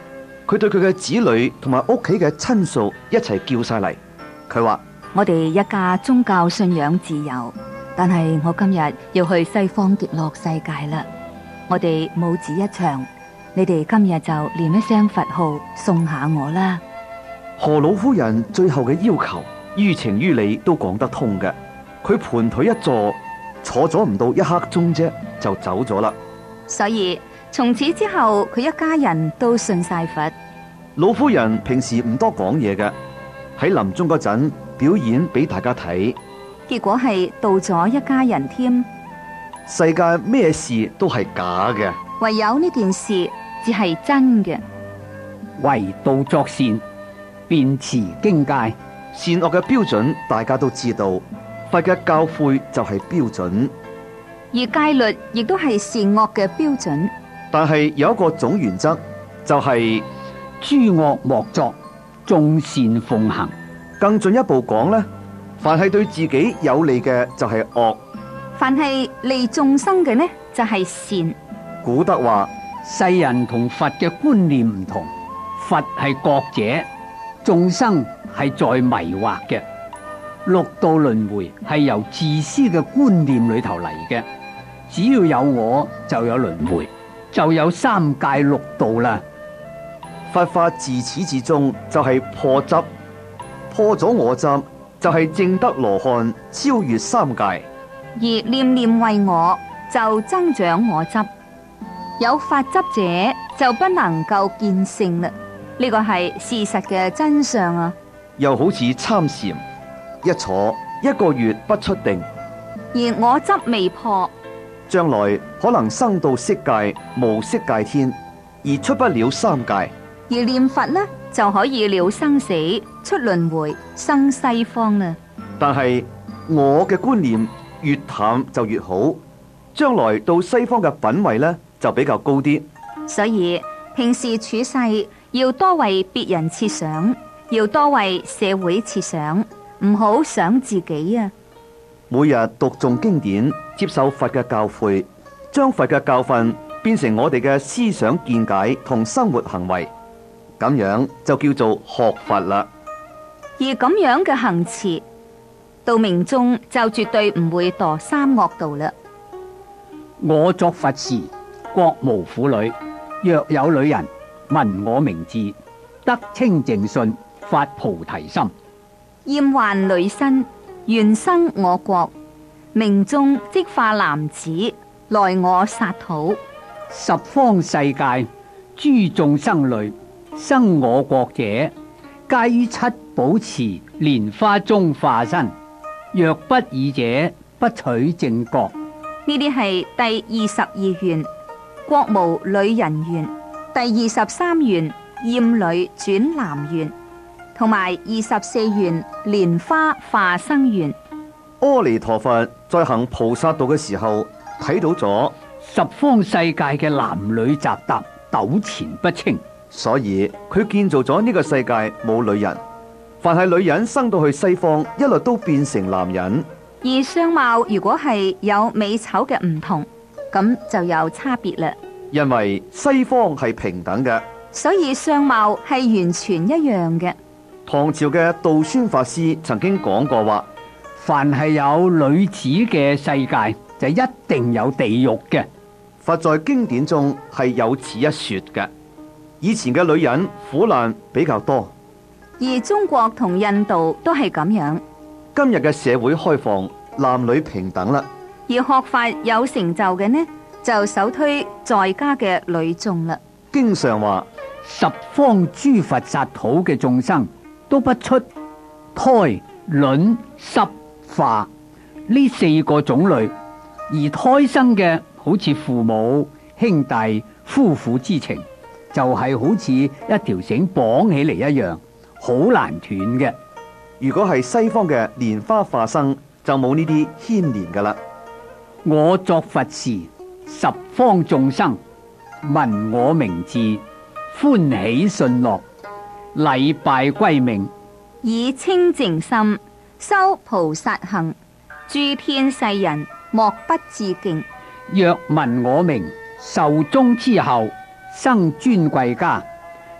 佢對佢嘅子女同埋屋企嘅親屬一齊叫晒嚟。佢話： 我哋一家宗教信仰自由，但係我今日要去西方極樂世界啦。我哋母子一場，你哋今日就念一聲佛號送下我啦。 何老夫人最後嘅要求，於情於理都講得通嘅。佢盤腿一坐，坐咗唔到一刻鐘啫，就走咗啦。 所以從此之後，佢一家人都信晒佛。 老夫人平時唔多講嘢嘅，喺臨終嗰陣表演俾大家睇， 結果係度咗一家人添。 世界咩事都係假嘅， 唯有呢件事只係真嘅。 為道作善，便持經戒。 善惡嘅標準大家都知道，佛嘅教誨就係標準， 而戒律亦都係善惡嘅標準。 但係有一個總原則，就係、 諸惡莫作，眾善奉行。 更進一步講呢，凡係對自己有利嘅就係惡， 凡係利眾生嘅呢，就係善。 古德話： 世人同佛嘅觀念唔同，佛係覺者，眾生係在迷惑嘅。六道輪迴係由自私嘅觀念裏頭嚟嘅，只要有我就有輪迴，就有三界六道啦。 佛法自始至終就係破執，破咗我執就係證得羅漢，超越三界。 而念念為我，就增長我執。有法執者就不能夠見性啦，呢個係事實嘅真相啊！ 又好似參禪，一坐一個月不出定， 而我執未破， 將來可能生到色界無色界天，而出不了三界。 而念佛呢，就可以了生死，出輪迴，生西方啦。 但係我嘅觀念越淡就越好，將來到西方嘅品位呢，就比較高啲。 所以平時處世要多為別人設想，要多為社會設想，唔好想自己啊！ 每日讀誦經典，接受佛嘅教誨，將佛嘅教訓變成我哋嘅思想見解同生活行為，咁樣就叫做學佛啦。 而咁樣嘅行持，到命中就絕對唔會墮三惡道啦。 我作佛時，國無婦女，若有女人聞我名字，得清淨信，發菩提心， 厭患女身，願生我國，命中即化男子，來我剎土。 十方世界諸眾生類生我國者，皆於七寶池蓮花中化身。若不爾者，不取正覺。 呢啲係第二十二願，國無女人願；第二十三願，厭女轉男願，同埋二十四願，蓮花化生願。 阿彌陀佛在行菩薩道嘅時候，睇到咗十方世界嘅男女雜答，糾纏不清， 所以佢建造咗呢個世界冇女人。凡係女人生到去西方，一律都變成男人。 而相貌如果係有美醜嘅唔同，咁就有差別啦。 因為西方係平等嘅， 所以相貌係完全一樣嘅。 唐朝嘅道宣法師曾經講過話： 凡係有女子嘅世界，就一定有地獄嘅。 佛在經典中係有此一說嘅。以前嘅女人苦難比較多， 而中國同印度都係咁樣。 今日嘅社會開放，男女平等啦。 而學法有成就嘅呢，就首推在家嘅女眾啦。 經常話十方諸佛剎土嘅眾生都不出胎、卵、濕、化呢四個種類，而胎生嘅好似父母、兄弟、夫婦之情，就係、是、好似一條繩綁起嚟一樣，好難斷嘅。 如果係西方嘅蓮花化生，就冇呢啲牽連噶啦。 我作佛時，十方眾生聞我名字，歡喜信樂，禮拜歸命， 以清淨心修菩薩行，諸天世人莫不致敬。 若聞我名，壽終之後生尊貴家，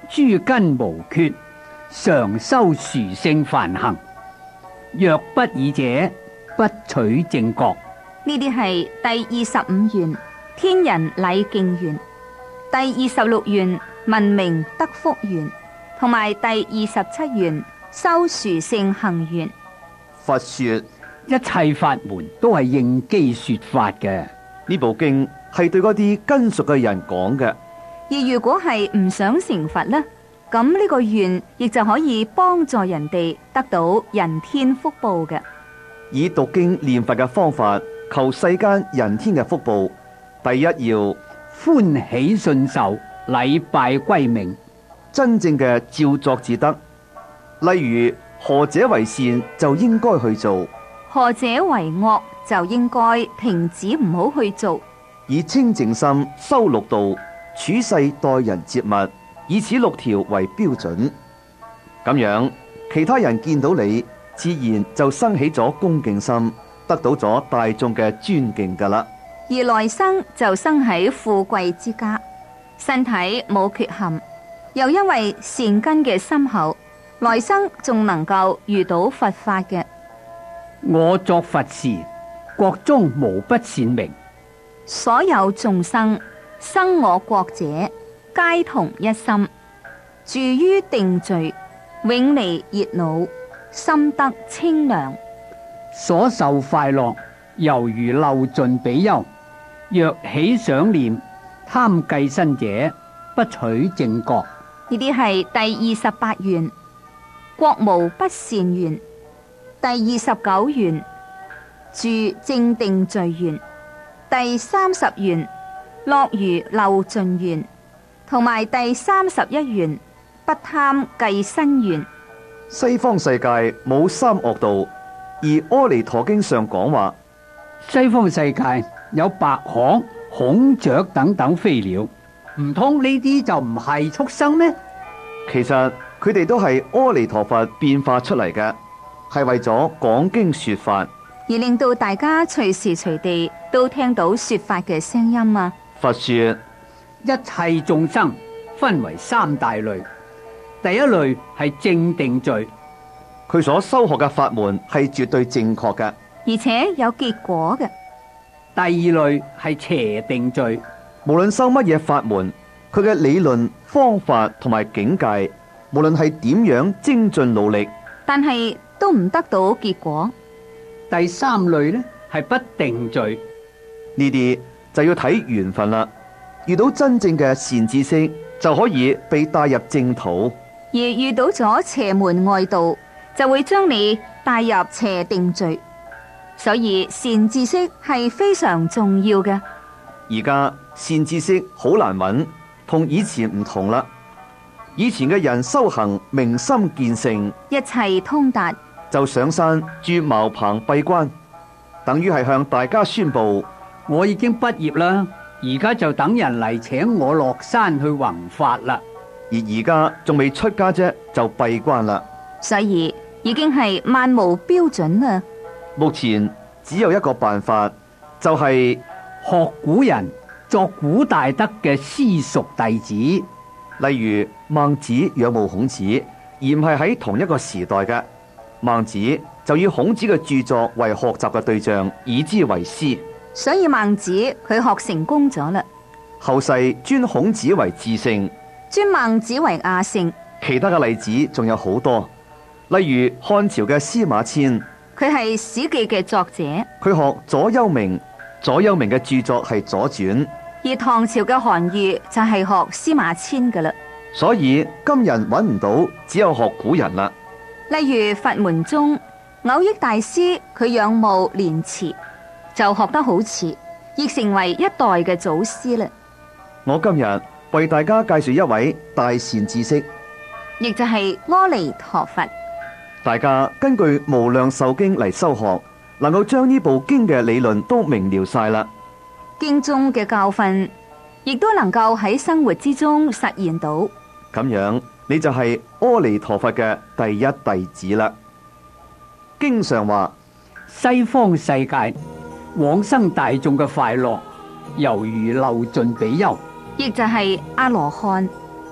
諸根無缺，常修殊勝梵行。若不爾者，不取正覺。 呢啲係第二十五願天人禮敬願，第二十六願文明德福願，同埋第二十七願修殊勝行願。 佛說一切法門都係應機說法嘅。 呢部經係對嗰啲根熟嘅人講嘅， 而如果係唔想成佛呢，咁呢個願亦就可以幫助人哋得到人天福報嘅。 以讀經念佛嘅方法求世間人天嘅福報，第一要歡喜信受，禮拜歸命。 真正嘅照作自得。例如何者為善就應該去做， 何者為惡就應該停止唔好去做。 以清淨心修六道，處世待人接物，以此六條為標準。咁樣其他人見到你，自然就生起咗恭敬心，得到咗大眾嘅尊敬噶啦。 而來生就生喺富貴之家，身體冇缺陷，又因為善根嘅深厚，來生仲能夠遇到佛法嘅。 我作佛時，國中無不善名。 所有眾生生我國者，皆同一心，住於定聚，永離熱惱，心得清涼， 所受快樂猶如漏盡比丘。若起想念，貪計身者，不取正覺。 呢啲係第二十八願，國無不善願。第二十九願，住正定聚願。第三十願，樂如漏盡願，同埋第三十一願，不貪計身願。 西方世界冇三惡道，而《阿彌陀經》上講話， 西方世界有白鶴、孔雀等等飛鳥，唔通呢啲就唔係畜生咩？ 其實佢哋都係阿彌陀佛變化出嚟嘅，係為咗講經說法， 而令到大家隨時隨地都聽到說法嘅聲音啊！ 佛說一切眾生分為三大類，第一類係正定聚， 佢所修學嘅法門係絕對正確嘅， 而且有結果嘅。 第二類係邪定聚， 無論修乜嘢法門，佢嘅理論、方法同埋境界，無論係點樣精進努力， 但係都唔得到結果。 第三類呢係不定聚， 呢啲就要睇緣分啦。遇到真正嘅善知識，就可以被帶入正途； 而遇到咗邪門外道，就會將你帶入邪定聚。所以善知識係非常重要嘅。 而家善知識好難揾，同以前唔同啦。以前嘅人修行明心見性， 一切通達， 就上山住茅棚閉關，等於係向大家宣布我已經畢業啦，而家就等人嚟請我落山去弘法啦。 而而家仲未出家啫，就閉關啦。 所以已經係漫無標準啦。 目前只有一個辦法，就係、是、 學古人，作古大德嘅私塾弟子。 例如孟子仰慕孔子，而唔係喺同一個時代嘅。孟子就以孔子嘅著作為學習嘅對象，以之為師。 所以孟子佢學成功咗啦。 後世尊孔子為至聖， 尊孟子為亞聖。 其他嘅例子仲有好多，例如漢朝嘅司馬遷， 佢係《史記》嘅作者。 佢學左丘明，左丘明嘅著作係《左傳》。 而唐朝嘅韓愈就係學司馬遷噶啦。 所以今人揾唔到，只有學古人啦。 例如佛門中偶益大師，佢仰慕蓮池，就學得好似，亦成為一代嘅祖師啦。 我今日為大家介紹一位大善知識， 亦就係阿彌陀佛。 大家根據《無量壽經》嚟修學，能夠將呢部經嘅理論都明了晒啦。 經中嘅教訓，亦都能夠喺生活之中實現到。 咁樣你就係阿彌陀佛嘅第一弟子啦。經常話西方世界往生大眾嘅快樂，猶如漏盡比丘， 亦就係阿羅漢。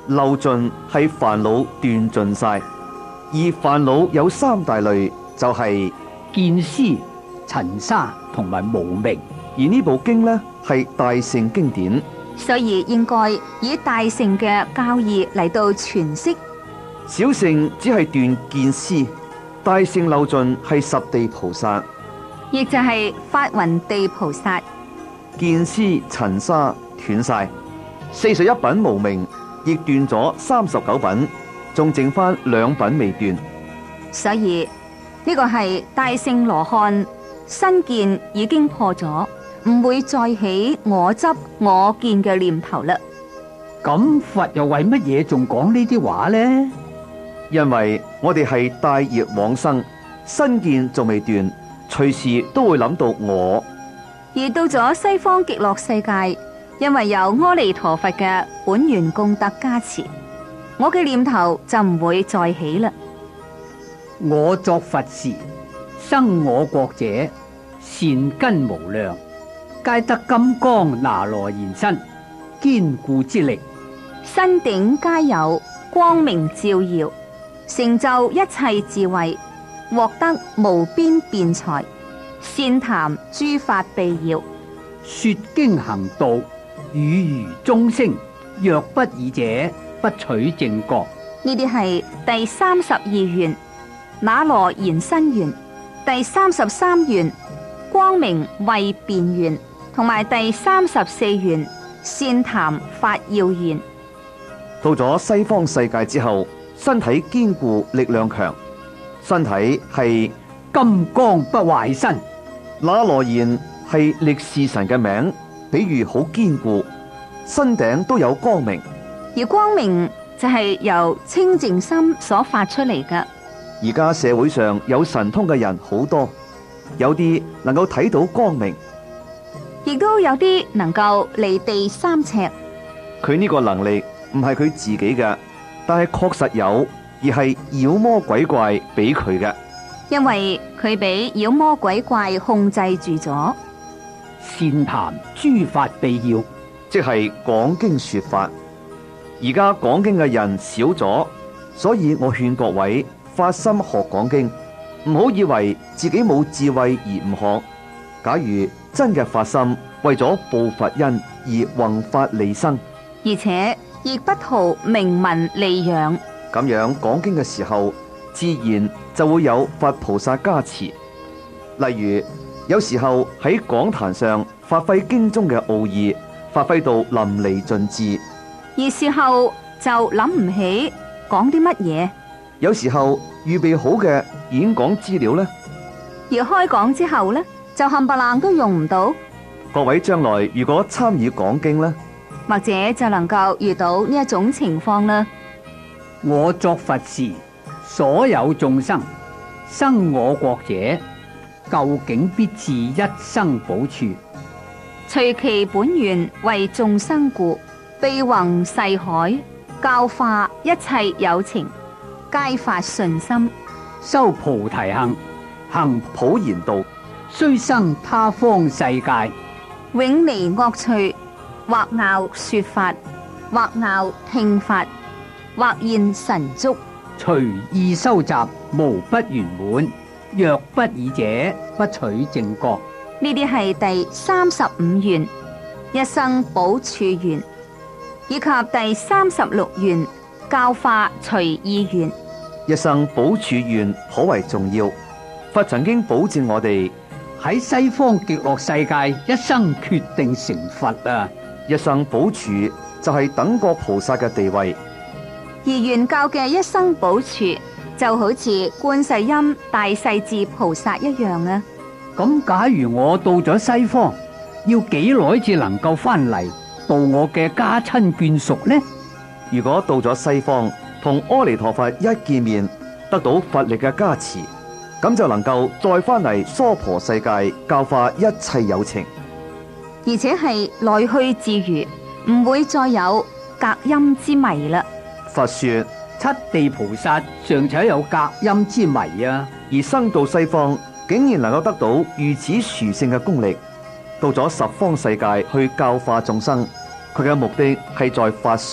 漏盡係煩惱斷盡晒，而煩惱有三大類，就係、 見思、塵沙同埋無明。 而呢部經呢，係大乘經典， 所以應該以大乘嘅教義嚟到詮釋。 小乘只係斷見思，大乘漏盡係十地菩薩， 亦就係法雲地菩薩。 見思塵沙斷晒，四十一品無明亦斷咗三十九品，仲剩翻兩品未斷。 所以呢個係大乘羅漢身見已經破咗，唔會再起我執我見嘅念頭啦。 咁佛又為乜嘢仲講呢啲話呢？ 因為我哋係帶業往生，身見仲未斷，隨時都會諗到我。 而到咗西方極樂世界，因為有阿彌陀佛嘅本願功德加持，我嘅念頭就唔會再起啦。 我作佛時，生我國者，善根無量，皆得金剛那羅延身，堅固之力， 身頂皆有光明照耀，成就一切智慧，獲得無邊辯才，善談諸法秘要， 說經行道，語如鐘聲，若不爾者，不取正覺。 呢啲係第三十二願那羅延身願，第三十三願光明慧辯願，同埋第三十四願善談法要願。 到咗西方世界之後，身體堅固，力量強，身體係金剛不壞身。 那羅延係力士神嘅名，比喻好堅固，身頂都有光明。 而光明就係由清淨心所發出嚟嘅。 而家社會上有神通嘅人好多，有啲能夠睇到光明， 亦都有啲能夠離地三尺。 佢呢個能力唔係佢自己嘅，但係確實有，而係妖魔鬼怪俾佢嘅。 因為佢俾妖魔鬼怪控制住咗。 善談諸法秘要， 即係講經說法。而家講經嘅人少咗，所以我勸各位發心學講經，唔好以為自己冇智慧而唔學。假如真嘅發心，為咗報佛恩而弘法利生， 而且亦不圖名聞利養， 咁樣講經嘅時候，自然就會有佛菩薩加持。例如有時候喺講壇上發揮經中嘅奧義，發揮到淋漓盡致， 而事後就諗唔起講啲乜嘢。 有時候預備好嘅演講資料呢， 而開講之後呢，就冚唪唥都用唔到。 各位將來如果參與講經呢， 或者就能夠遇到呢一種情況啦。 我作佛時，所有眾生生我國者，究竟必自一生補處。 隨其本願為眾生故，庇宏誓海，教化一切有情，皆發順心， 修菩提行，行普賢道， 雖生他方世界， 永離惡趣，或樂說法，或樂聽法，或現神足， 隨意收集，無不圓滿。若不爾者，不取正覺。 呢啲係第三十五願一生補處願，以及第三十六願教化隨意願。 一生補處願頗為重要。佛曾經保證我哋喺西方極樂世界一生決定成佛啊！ 一生補處就係等覺菩薩嘅地位。 而原教嘅一生補處就好似觀世音大勢至菩薩一樣啊！ 咁假如我到咗西方，要幾耐至能夠翻嚟度我嘅家親眷屬呢？ 如果到咗西方，同阿彌陀佛一見面，得到佛力嘅加持，咁就能夠再翻嚟娑婆世界教化一切有情， 而且係來去自如，唔會再有隔音之迷啦。 佛說七地菩薩尚且有隔音之迷啊， 而生到西方，竟然能夠得到如此殊勝嘅功力，到咗十方世界去教化眾生，佢嘅目的係在法順，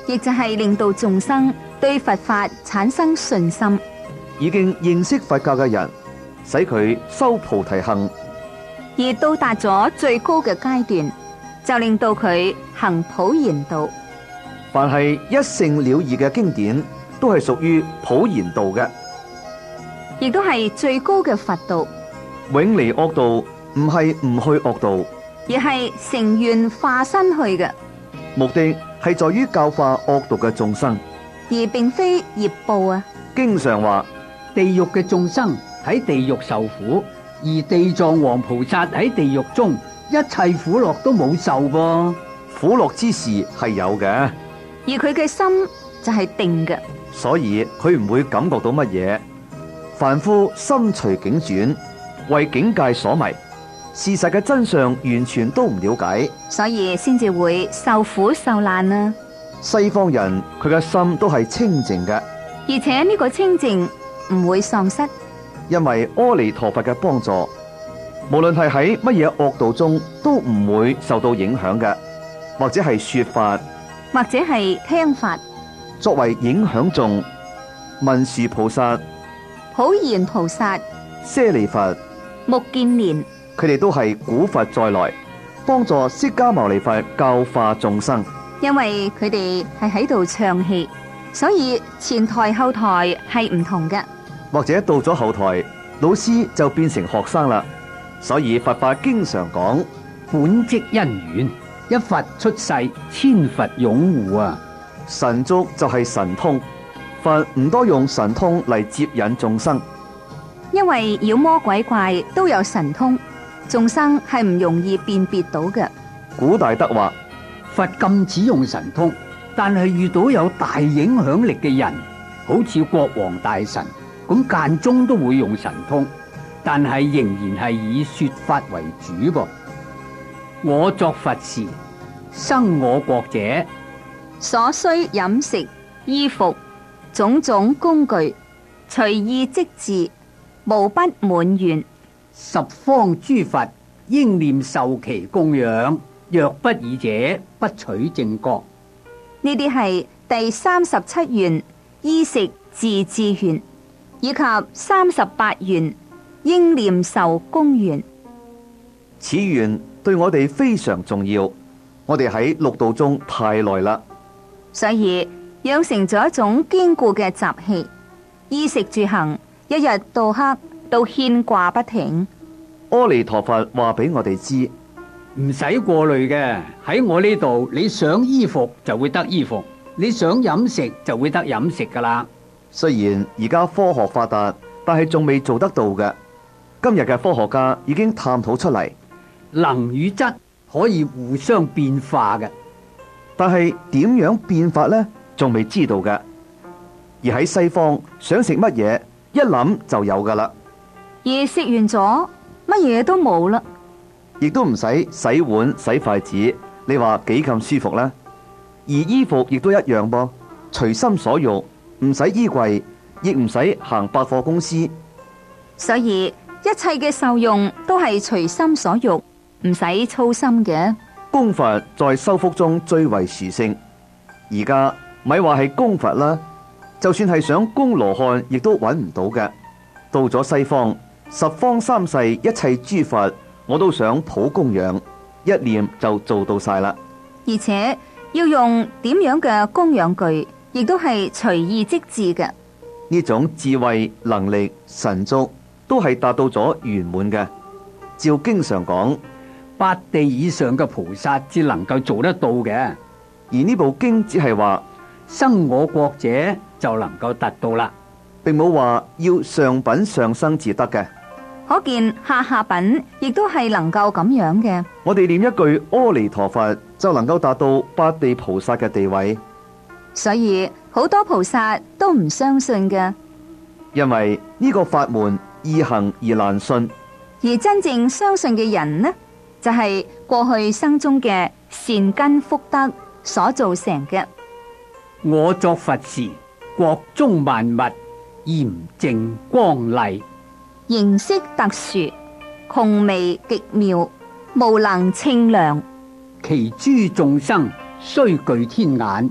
亦就係令到眾生對佛法產生信心。 已經認識佛教嘅人，使佢修菩提行， 而到達咗最高嘅階段，就令到佢行普賢道。 凡係一性了義嘅經典，都係屬於普賢道嘅， 亦都係最高嘅佛道。 永離惡道唔係唔去惡道， 而係成願化身去嘅， 目的係在於教化惡道嘅眾生， 而並非業報啊。 經常話地獄嘅眾生喺地獄受苦，而地藏王菩薩喺地獄中一切苦樂都冇受噃。 苦樂之事係有嘅， 而佢嘅心就係定嘅， 所以佢唔會感覺到乜嘢。凡夫心隨境轉，為境界所迷，事實嘅真相完全都唔了解， 所以先至會受苦受難啊。 西方人佢嘅心都係清淨嘅， 而且呢個清淨唔會喪失， 因為阿彌陀佛嘅幫助，無論係喺乜嘢惡道中都唔會受到影響嘅，或者係說法， 或者係聽法。 作為影響眾，文殊菩薩、 普賢菩薩、 舍利佛、 目犍連， 佢哋都係古佛再來，幫助釋迦牟尼佛教化眾生。 因為佢哋係喺度唱戲，所以前台後台係唔同嘅。 或者到咗後台，老師就變成學生啦。所以佛法經常講本即因緣，一佛出世，千佛擁護啊！ 神足就係神通，佛唔多用神通嚟接引眾生， 因為妖魔鬼怪都有神通，眾生係唔容易辨別到嘅。 古大德話， 佛禁止用神通，但係遇到有大影響力嘅人，好似國王大臣，咁間中都會用神通，但係仍然係以說法為主噃。我作佛時，生我國者， 所需飲食、衣服、種種工具，隨意即至，無不滿願。 十方諸佛應念受其供養，若不以者，不取正覺。 呢啲係第三十七願衣食自治願，以及三十八願應念受供願。 此願對我哋非常重要，我哋喺六道中太耐啦， 所以養成咗一種堅固嘅習氣，衣食住行一日到黑都牽掛不停。 阿彌陀佛話俾我哋知， 唔使過濾嘅。喺我呢度，你想衣服就會得衣服，你想飲食就會得飲食噶啦。 雖然而家科學發達，但係仲未做得到嘅。今日嘅科學家已經探討出嚟， 能與質可以互相變化嘅， 但係點樣變法呢？仲未知道嘅。而喺西方，想食乜嘢，一諗就有噶啦， 而食完咗乜嘢都冇啦， 亦都唔使洗碗洗筷子，你話幾咁舒服呢？而衣服亦都一樣噃，隨心所欲，唔使衣櫃，亦唔使行百貨公司。 所以一切嘅受用都係隨心所欲，唔使操心嘅。 功法在修福中最為殊勝。而家咪話係功法啦，就算係想供羅漢，亦都揾唔到嘅。到咗西方，十方三世一切諸佛，我都想普供養，一念就做到晒啦。 而且要用點樣嘅供養具，亦都係隨意即至嘅。 呢種智慧能力神足都係達到咗圓滿嘅。照經常講， 八地以上嘅菩薩至能夠做得到嘅。 而呢部經只係話生我國者就能夠達到啦， 並冇話要上品上生至得嘅。 可見下下品亦都係能夠咁樣嘅。 我哋念一句阿彌陀佛，就能夠達到八地菩薩嘅地位。 所以好多菩薩都唔相信嘅， 因為呢個法門易行而難信。 而真正相信嘅人呢，就係過去生中嘅善根福德所造成嘅。 我作佛時，國中萬物嚴淨光麗， 形色特殊，窮微極妙，無能稱量。 其諸眾生雖具天眼，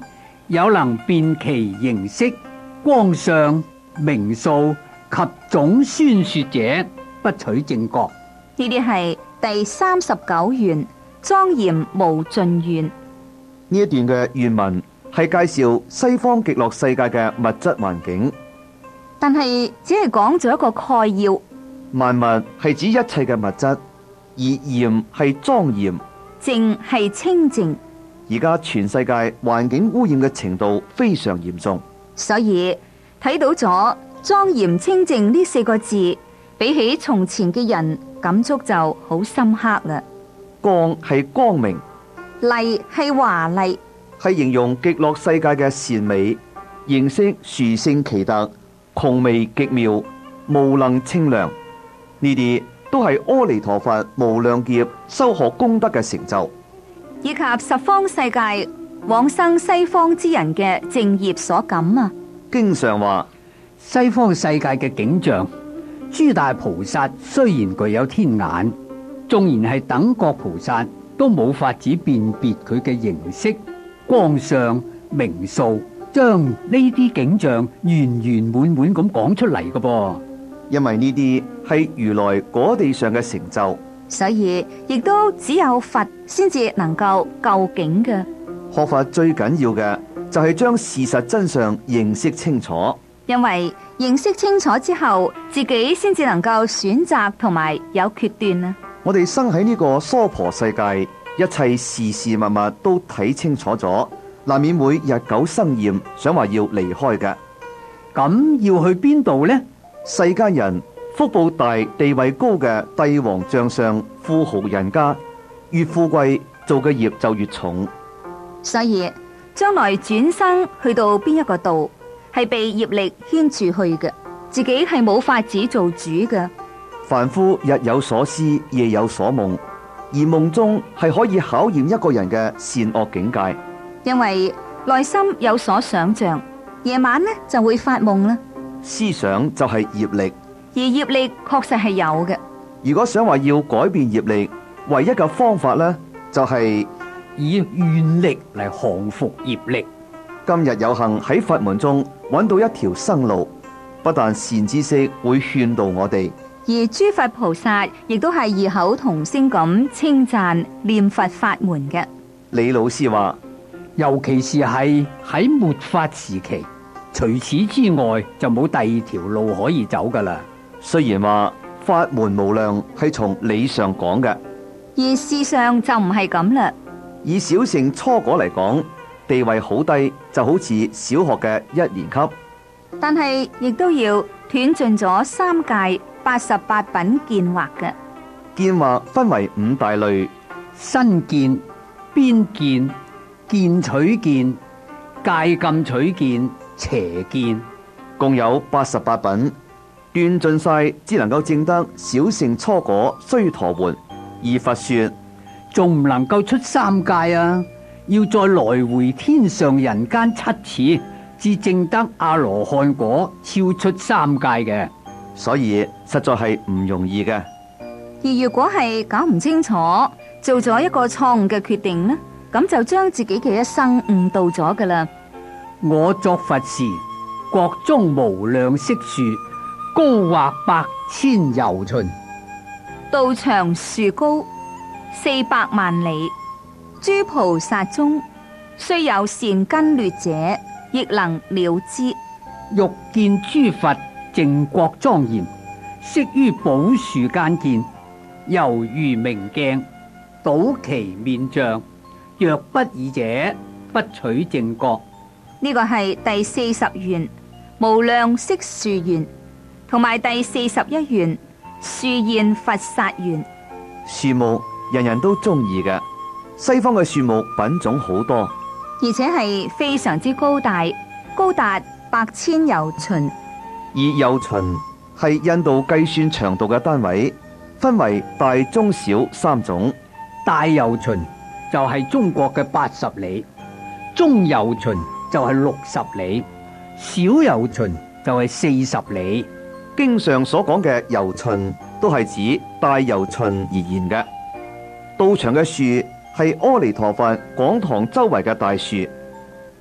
有能辨其形色、光相、名數及總宣說者，不取正覺。 呢啲係第三十九願莊嚴無盡願。 呢一段嘅願文係介紹西方極樂世界嘅物質環境。 但係只係講咗一個概要。 萬物係指一切嘅物質，而嚴係莊嚴， 淨係清淨。 而家全世界環境污染嘅程度非常嚴重， 所以睇到咗莊嚴清淨呢四個字，比起從前嘅人感觸就好深刻啦。 光係光明， 麗係華麗， 係形容極樂世界嘅善美，形色殊勝奇特，窮微極妙，無能稱量。呢啲都係阿彌陀佛無量劫修學功德嘅成就， 以及十方世界往生西方之人嘅正業所感啊！ 經常話西方世界嘅景象，諸大菩薩雖然具有天眼，縱然係等覺菩薩，都冇法子辨別佢嘅形色、光相、名數，將呢啲景象圓圓滿滿咁講出嚟嘅噃。 因為呢啲係如來果地上嘅成就， 所以亦都只有佛先至能夠究竟嘅。 學法最緊要嘅就係將事實真相認識清楚， 因為認識清楚之後，自己先至能夠選擇同埋有決斷啊！ 我哋生喺呢個娑婆世界，一切事事物物都睇清楚咗，難免會日久生厭，想話要離開嘅。 咁要去邊度呢？ 世間人福報大、地位高嘅帝王將相、富豪人家，越富貴做嘅業就越重。 所以將來轉生去到邊一個度，係被業力牽住去嘅，自己係冇法子做主嘅。 凡夫日有所思，夜有所夢，而夢中係可以考驗一個人嘅善惡境界。 因為內心有所想象，夜晚呢就會發夢啦。 思想就係業力， 而業力確實係有嘅。 如果想話要改變業力，唯一嘅方法呢，就係、是、 以願力嚟降服業力。 今日有幸喺佛門中揾到一條生路，不但善知識會勸導我哋， 而諸佛菩薩亦都係異口同聲咁稱讚念佛法門嘅。 李老師話， 尤其是係喺末法時期，除此之外就冇第二條路可以走噶啦。 雖然話法門無量係從理上講嘅， 而事上就唔係咁啦。 以小乘初果嚟講，地位好低，就好似小學嘅一年級。 但係亦都要斷盡咗三界八十八品見惑嘅。 見惑分為五大類： 身見、邊見、見取見、戒禁取見、邪見， 共有八十八品。斷盡晒，只能夠證得小乘初果須陀洹。而佛說， 仲唔能夠出三界啊？要再來回天上人間七次，至證得阿羅漢果，超出三界嘅。 所以實在係唔容易嘅。 而如果係搞唔清楚，做咗一個錯誤嘅決定呢，咁就將自己嘅一生誤導咗噶啦。 我作佛時，國中無量悉樹，高或百千由旬， 道長樹高四百萬里，諸菩薩中雖有善根劣者，亦能了知。 欲見諸佛淨國莊嚴，悉於寶樹間見，猶如明鏡，睹其面像。若不爾者，不取正覺。 呢個係第四十願無量悉樹願，同埋第四十一願樹現佛剎願。 樹木人人都中意嘅，西方嘅樹木品種好多， 而且係非常之高大，高達百千由旬。 而由旬係印度計算長度嘅單位，分為大、中、小三種。 大由旬就係中國嘅八十里，中由旬就係六十里，小由旬就係四十里。 經上所講嘅由旬都係指大由旬而言嘅。道場嘅樹係阿彌陀佛廣堂周圍嘅大樹，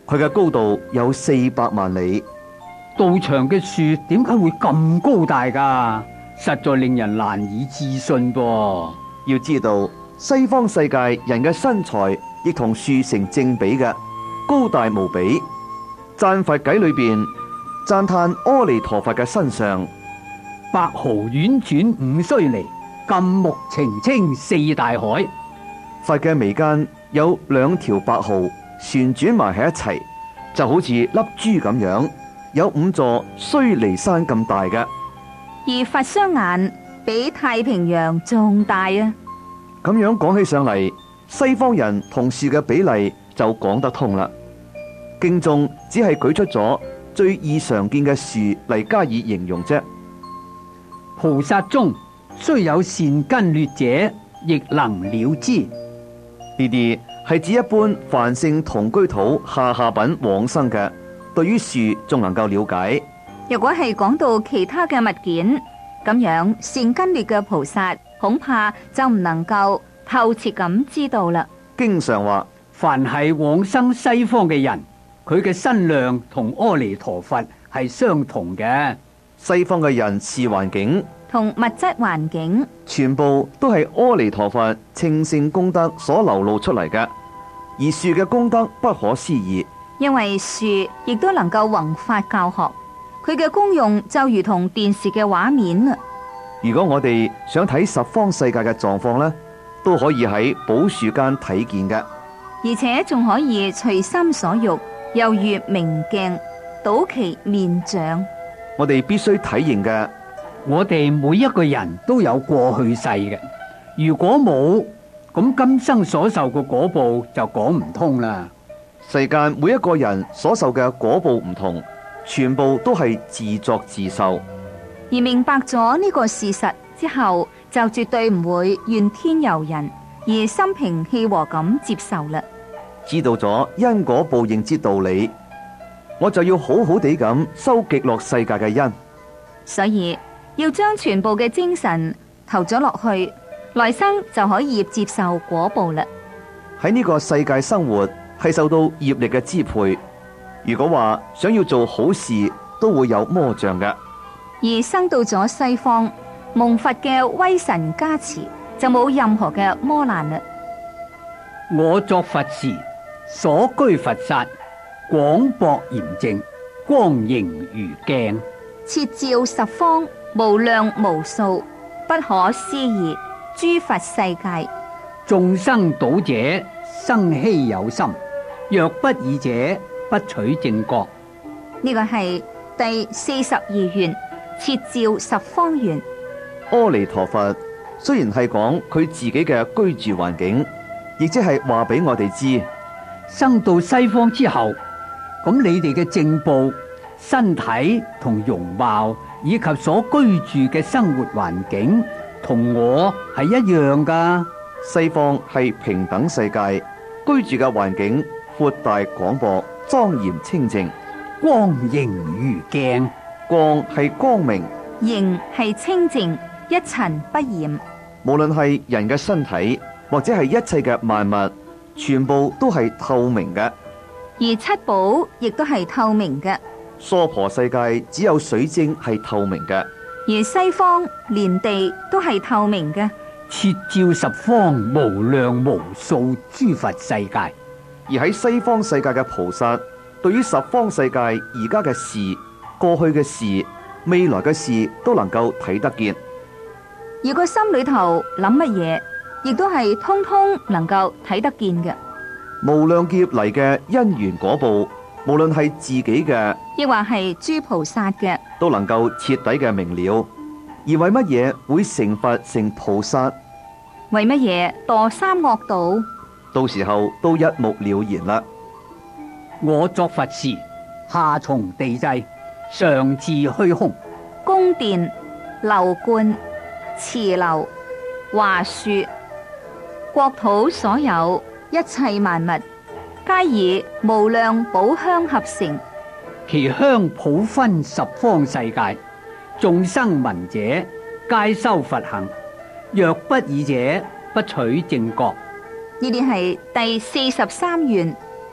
佢嘅高度有四百萬里。 道場嘅樹點解會咁高大噶？實在令人難以置信噃。 要知道，西方世界人嘅身材亦同樹成正比嘅，高大無比。讚佛偈裏邊讚嘆阿彌陀佛嘅身上， 白毫婉轉五須彌，金木澄清四大海。 佛嘅眉間有兩條白毫旋轉埋喺一齊，就好似粒珠咁樣，有五座須彌山咁大嘅。 而佛雙眼比太平洋仲大啊！ 咁樣講起上嚟，西方人同樹嘅比例就講得通啦。經中只係舉出咗最易常見嘅樹嚟加以形容啫。 菩薩中雖有善根劣者，亦能了知。 呢啲係指一般凡聖同居土下下品往生嘅，對於樹仲能夠了解。 如果係講到其他嘅物件，咁樣善根劣嘅菩薩恐怕就唔能夠透徹咁知道啦。 經常話， 凡係往生西方嘅人，佢嘅身量同阿彌陀佛係相同嘅。 西方嘅人事環境同物質環境全部都係阿彌陀佛稱聖功德所流露出嚟嘅，而樹嘅功德不可思議， 因為樹亦都能夠弘法教學，佢嘅功用就如同電視嘅畫面啦。 如果我哋想睇十方世界嘅狀況呢，都可以喺寶樹間睇見嘅， 而且仲可以隨心所欲，猶如明鏡，睹其面像。 我哋必須體認嘅， 我哋每一個人都有過去世嘅，如果冇，咁今生所受嘅果報就講唔通啦。 世間每一個人所受嘅果報唔同，全部都係自作自受。 而明白咗呢個事實之後，就絕對唔會怨天尤人，而心平氣和咁接受啦。 知道咗因果報應之道理，我就要好好地咁修極樂世界嘅因。 所以要將全部嘅精神投咗落去，來生就可以接受果報啦。 喺呢個世界生活係受到業力嘅支配，如果話想要做好事，都會有魔障嘅。 而生到咗西方，蒙佛嘅威神加持，就冇任何嘅魔難啦。 我作佛時，所居佛剎，廣博嚴淨，光形如鏡， 徹照十方，無量無數，不可思議，諸佛世界。 眾生倒者，生希有心，若不爾者，不取正覺。 呢個係第四十二願，徹照十方願。 阿彌陀佛雖然係講佢自己嘅居住環境，亦即係話俾我哋知， 生到西方之後，咁你哋嘅正報、身體同容貌以及所居住嘅生活環境，同我係一樣噶。 西方係平等世界，居住嘅環境闊大廣博、莊嚴清淨， 光形如鏡。 光係光明， 形係清淨，一塵不染。 無論係人嘅身體或者係一切嘅萬物，全部都係透明嘅。 而七寶亦都係透明嘅。 娑婆世界只有水晶係透明嘅， 而西方連地都係透明嘅。 徹照十方無量無數諸佛世界。 而喺西方世界嘅菩薩，對於十方世界而家嘅事、過去嘅事、未來嘅事都能夠睇得見。 而個心裏頭諗乜嘢，亦都係通通能夠睇得見嘅。 無量劫嚟嘅因緣果報，無論係自己嘅， 亦或係諸菩薩嘅， 都能夠徹底嘅明了。而為乜嘢會成佛成菩薩？ 為乜嘢墮三惡道？ 到時候都一目了然啦。 我作佛時，下從地際，上至虛空， 宮殿、樓觀、池流、華樹、國土所有一切萬物，皆以無量寶香合成。 其香普分十方世界，眾生聞者皆修佛行，若不爾者，不取正覺。 呢啲係第四十三願，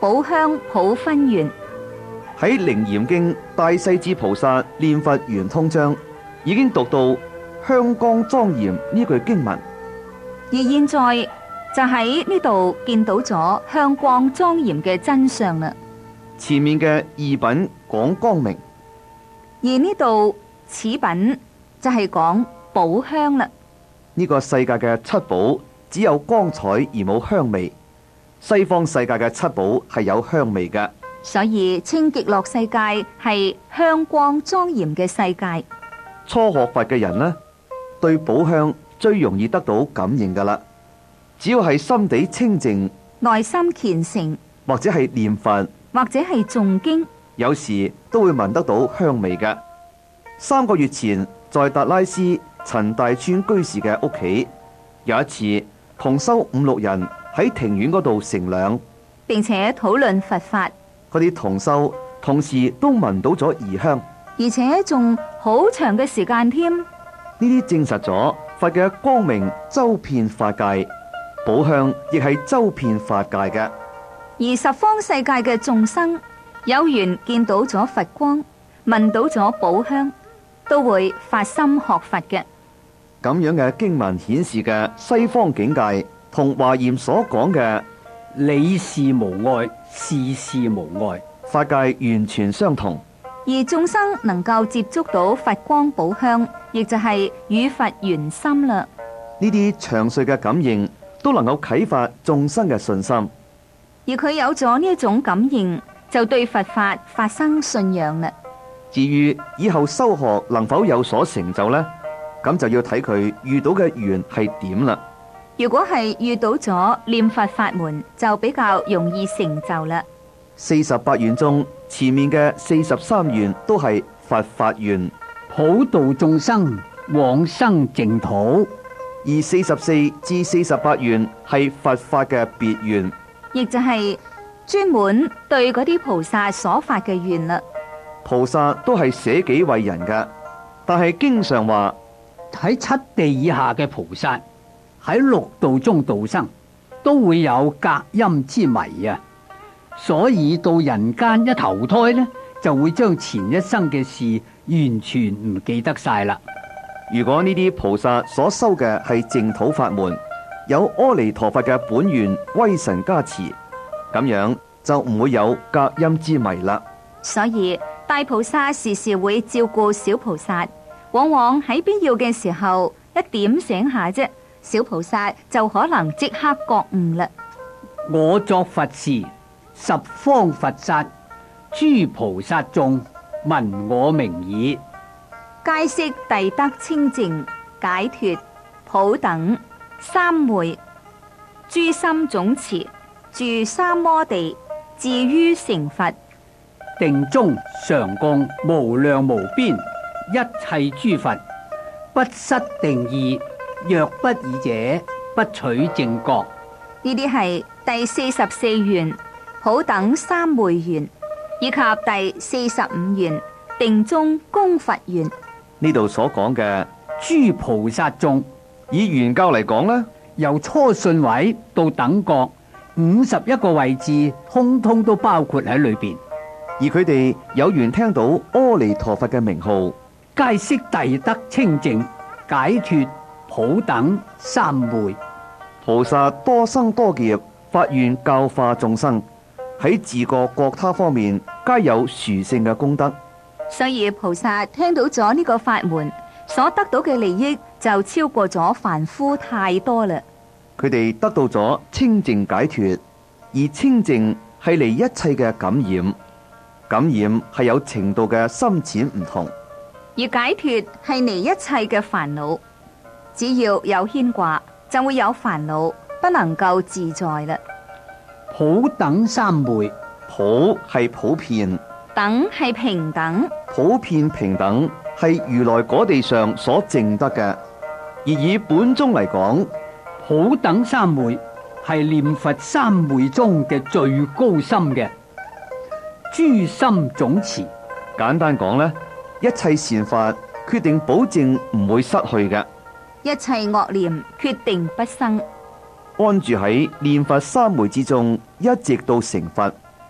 寶香普分願。 喺《楞嚴經》大勢至菩薩念佛圓通章已經讀到香光莊嚴呢句經文， 而現在就喺呢度見到咗香光莊嚴嘅真相啦。 前面嘅二品講光明， 而呢度此品就係講寶香啦。 呢個世界嘅七寶只有光彩而冇香味，西方世界嘅七寶係有香味嘅。 所以清極樂世界係香光莊嚴嘅世界。 初學佛嘅人呢，對寶香最容易得到感應噶啦。只要係心地清淨， 內心虔誠， 或者係念佛， 或者係誦經， 有時都會聞得到香味嘅。三個月前，在達拉斯陳大川居士嘅屋企，有一次同修五六人喺庭院嗰度乘涼， 並且討論佛法。 嗰啲同修同時都聞到咗異香， 而且仲好長嘅時間添。 呢啲證實咗佛嘅光明周遍法界，寶香亦係周遍法界嘅。 而十方世界嘅眾生有緣見到咗佛光，聞到咗寶香，都會發心學佛嘅。 咁樣嘅經文顯示嘅西方境界同華嚴所講嘅理事無礙，事事無礙， 法界完全相同。 而眾生能夠接觸到佛光寶香，亦就係與佛圓心啦。 呢啲詳細嘅感應都能夠啟發眾生嘅信心。 而佢有咗呢一種感應，就對佛法發生信仰啦。 至於以後修學能否有所成就呢？咁就要睇佢遇到嘅緣係點啦。 如果係遇到咗念佛法門，就比較容易成就啦。 四十八願中，前面嘅四十三願都係佛法願， 普度眾生往生淨土； 而四十四至四十八願係佛法嘅別願， 亦就係專門對嗰啲菩薩所發嘅願啦。 菩薩都係捨己為人噶，但係經常話喺七地以下嘅菩薩喺六道中度生，都會有隔陰之迷啊！所以到人間一投胎呢，就會將前一生嘅事完全唔記得晒啦。 如果呢啲菩薩所修嘅係淨土法門，有阿彌陀佛嘅本願威神加持，咁樣就唔會有隔陰之迷啦。 所以大菩薩時時會照顧小菩薩，往往喺必要嘅時候一點醒下啫，小菩薩就可能即刻覺悟啦。 我作佛時，十方佛剎，諸菩薩眾聞我名已， 皆悉諦得清淨解脫普等三昧，諸心總持住三摩地，至於成佛。 定中常共無量無邊一切諸佛，不失定義，若不爾者，不取正覺。 呢啲係第四十四願普等三昧願，以及第四十五願定中供佛願。 呢度所講嘅諸菩薩眾， 以原教嚟講呢， 由初信位到等覺，五十一個位置，通通都包括喺裏邊。 而佢哋有緣聽到阿彌陀佛嘅名號， 皆悉諦得清淨解脫普等三昧。 菩薩多生多劫發願教化眾生，喺自覺覺他方面皆有殊勝嘅功德。 所以菩薩聽到咗呢個法門，所得到嘅利益就超過咗凡夫太多啦。 佢哋得到咗清淨解脫，而清淨係離一切嘅感染，感染係有程度嘅深淺唔同， 而解脫係離一切嘅煩惱。只要有牽掛，就會有煩惱，不能夠自在啦。 普等三昧， 普係普遍， 等係平等， 普遍平等係如來果地上所證得嘅。而以本宗嚟講， 普等三昧係念佛三昧中嘅最高深嘅。諸心總持， 簡單講呢，一切善法決定保證唔會失去嘅， 一切惡念決定不生。 安住喺念佛三昧之中，一直到成佛，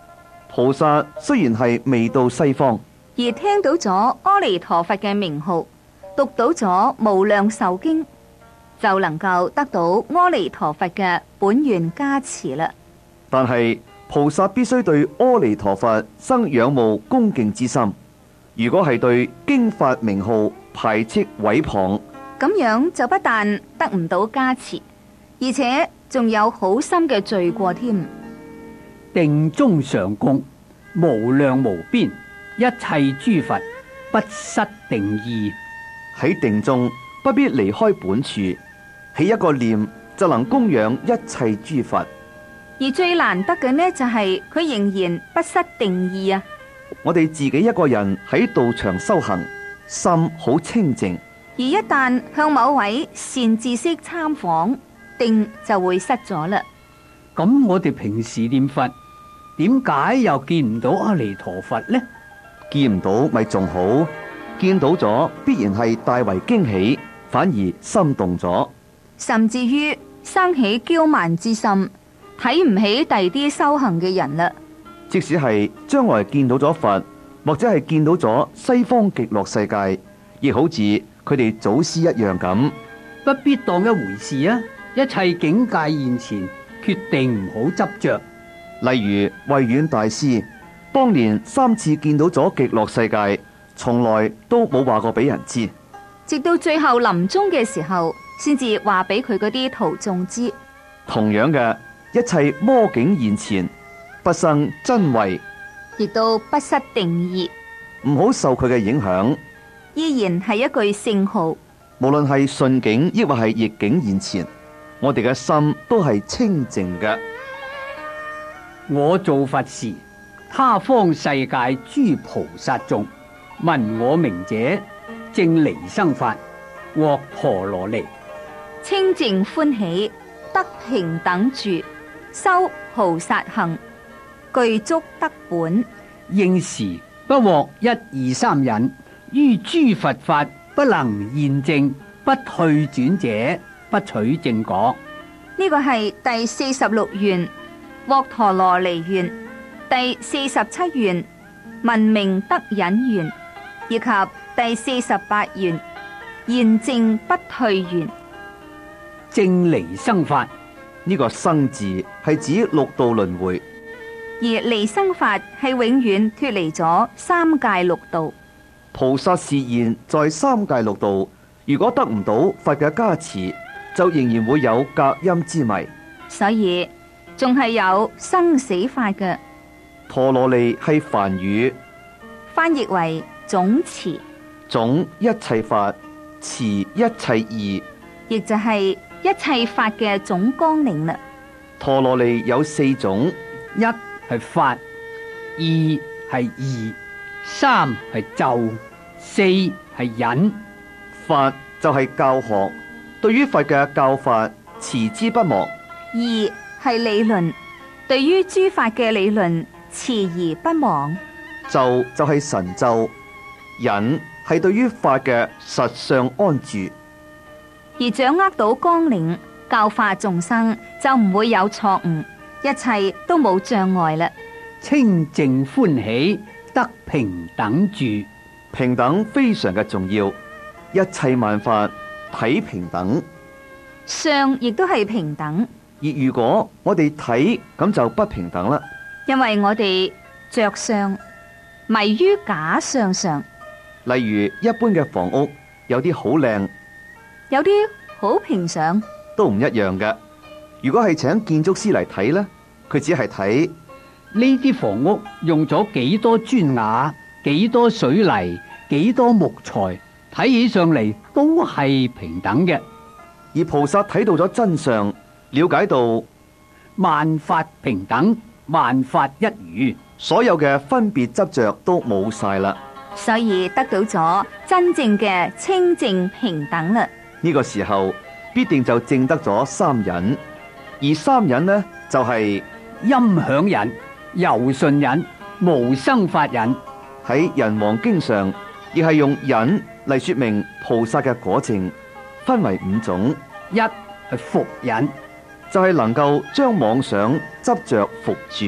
菩薩雖然係未到西方， 而聽到咗阿彌陀佛嘅名號，讀到咗無量壽經，就能夠得到阿彌陀佛嘅本願加持啦。 但係菩薩必須對阿彌陀佛生仰慕恭敬之心。如果係對經法名號排斥毀謗， 咁樣就不但得唔到加持，而且仲有好深嘅罪過添。 定中上供，無量無邊，一切諸佛不失定意。 喺定中不必離開本處，起一個念就能供養一切諸佛。 而最難得嘅呢，就係佢仍然不失定意啊！ 我哋自己一個人喺道場修行，心好清淨， 而一旦向某位善知識參訪，定就會失咗啦。 咁我哋平時念佛，點解又見唔到阿彌陀佛呢？ 見唔到咪仲好，見到咗必然係大為驚喜，反而心動咗， 甚至於生起驕慢之心，睇唔起第啲修行嘅人啦。 即使係將來見到咗佛，或者係見到咗西方極樂世界，亦好似佢哋祖師一樣咁， 不必當一回事啊！一切境界現前，決定唔好執着。 例如慧遠大師，當年三次見到咗極樂世界，從來都冇話過俾人知， 直到最後臨終嘅時候，先至話俾佢嗰啲徒眾知。 同樣嘅，一切魔境現前，不生真慧， 亦都不失定意， 唔好受佢嘅影響， 依然係一句聖號。 無論係順境抑或係逆境現前，我哋嘅心都係清淨嘅。 我造佛時，他方世界諸菩薩眾聞我名者，正離生法，獲陀羅尼， 清淨歡喜，得平等住，修菩薩行，具足德本， 應時不獲一二三忍，於諸佛法不能現證，不退轉者，不取正果。 呢個係第四十六願獲陀羅尼願，第四十七願聞名得忍願，以及第四十八願現證不退願。 正離生法呢個生字係指六道輪迴， 而離生法係永遠脫離咗三界六道。 菩薩示現在三界六道，如果得唔到佛嘅加持，就仍然會有隔陰之迷。 所以仲係有生死法嘅。 陀羅尼係梵語， 翻譯為總持， 總一切法，持一切義， 亦就係一切法嘅總綱領啦。 陀羅尼有四種： 一係法，二係義，三係咒，四係忍。 法就係教學，對於佛嘅教法持之不忘； 義係理論，對於諸法嘅理論持而不忘。 咒就係神咒，忍係對於法嘅實相安住。 而掌握到綱領，教化眾生就唔會有錯誤，一切都冇障礙啦。 清淨歡喜，得平等住。 平等非常嘅重要，一切萬法睇平等， 相亦都係平等。 而如果我哋睇咁就不平等啦， 因為我哋着相，迷於假相上。 例如一般嘅房屋，有啲好靚， 有啲好平常， 都唔一樣嘅。如果係請建築師嚟睇呢，佢只係睇呢啲房屋用咗幾多磚瓦、幾多水泥、幾多木材，睇起上嚟都係平等嘅。 而菩薩睇到咗真相，了解到萬法平等，萬法一如， 所有嘅分別執着都冇晒啦。 所以得到咗真正嘅清淨平等啦。 呢個時候必定就證得咗三忍，而三忍呢就係、是、 音響忍、柔順忍、無生法忍。 喺人王經上亦係用忍嚟說明菩薩嘅果證，分為五種。 一係伏忍， 就係、是、能夠將妄想執着伏住；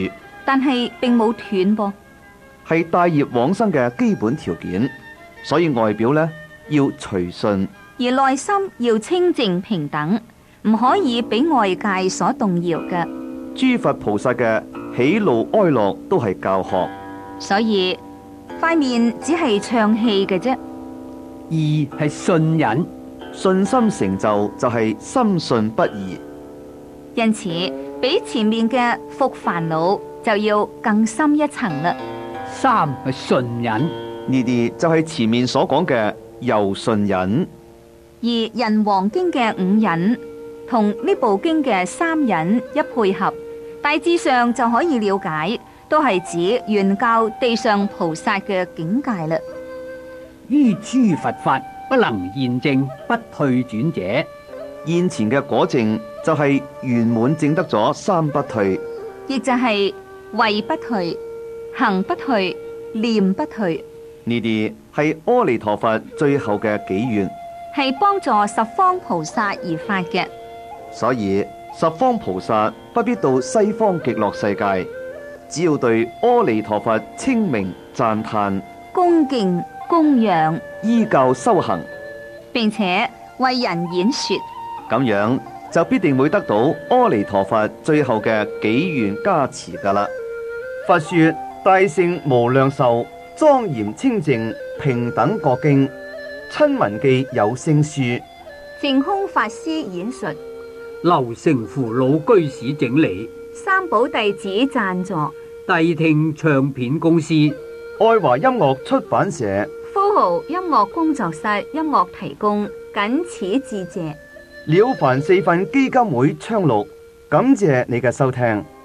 但係並冇斷噃。 係帶業往生嘅基本條件。所以外表呢要隨順， 而內心要清淨平等，唔可以俾外界所動搖嘅。 諸佛菩薩嘅喜怒哀樂都係教學， 所以塊面只係唱戲嘅啫。 二係信忍， 信心成就就係深信不疑。 因此，比前面嘅伏煩惱就要更深一層啦。 三係順忍， 呢啲就係前面所講嘅柔順忍。 而《人王經》嘅五忍同呢部經嘅三忍一配合，大致上就可以了解，都係指原教地上菩薩嘅境界啦。 於諸佛法不能現證不退轉者， 現前嘅果證就係圓滿證得咗三不退， 亦就係位不退、行不退、念不退。 呢啲係阿彌陀佛最後嘅紀願， 係幫助十方菩薩而發嘅。 所以十方菩薩不必到西方極樂世界，只要對阿彌陀佛稱名讚歎、 恭敬供養、 依教修行， 並且為人演說， 咁樣就必定會得到阿彌陀佛最後嘅紀願加持噶啦。佛說大聖無量壽莊嚴清淨平等覺經，親聞記有聲書， 淨空法師演述， 劉成符老居士整理， 三寶弟子贊助， 諦聽唱片公司， 愛華音樂出版社， 富豪音樂工作室音樂提供，謹此致謝。 了凡四訓基金會昌錄，感謝你嘅收聽。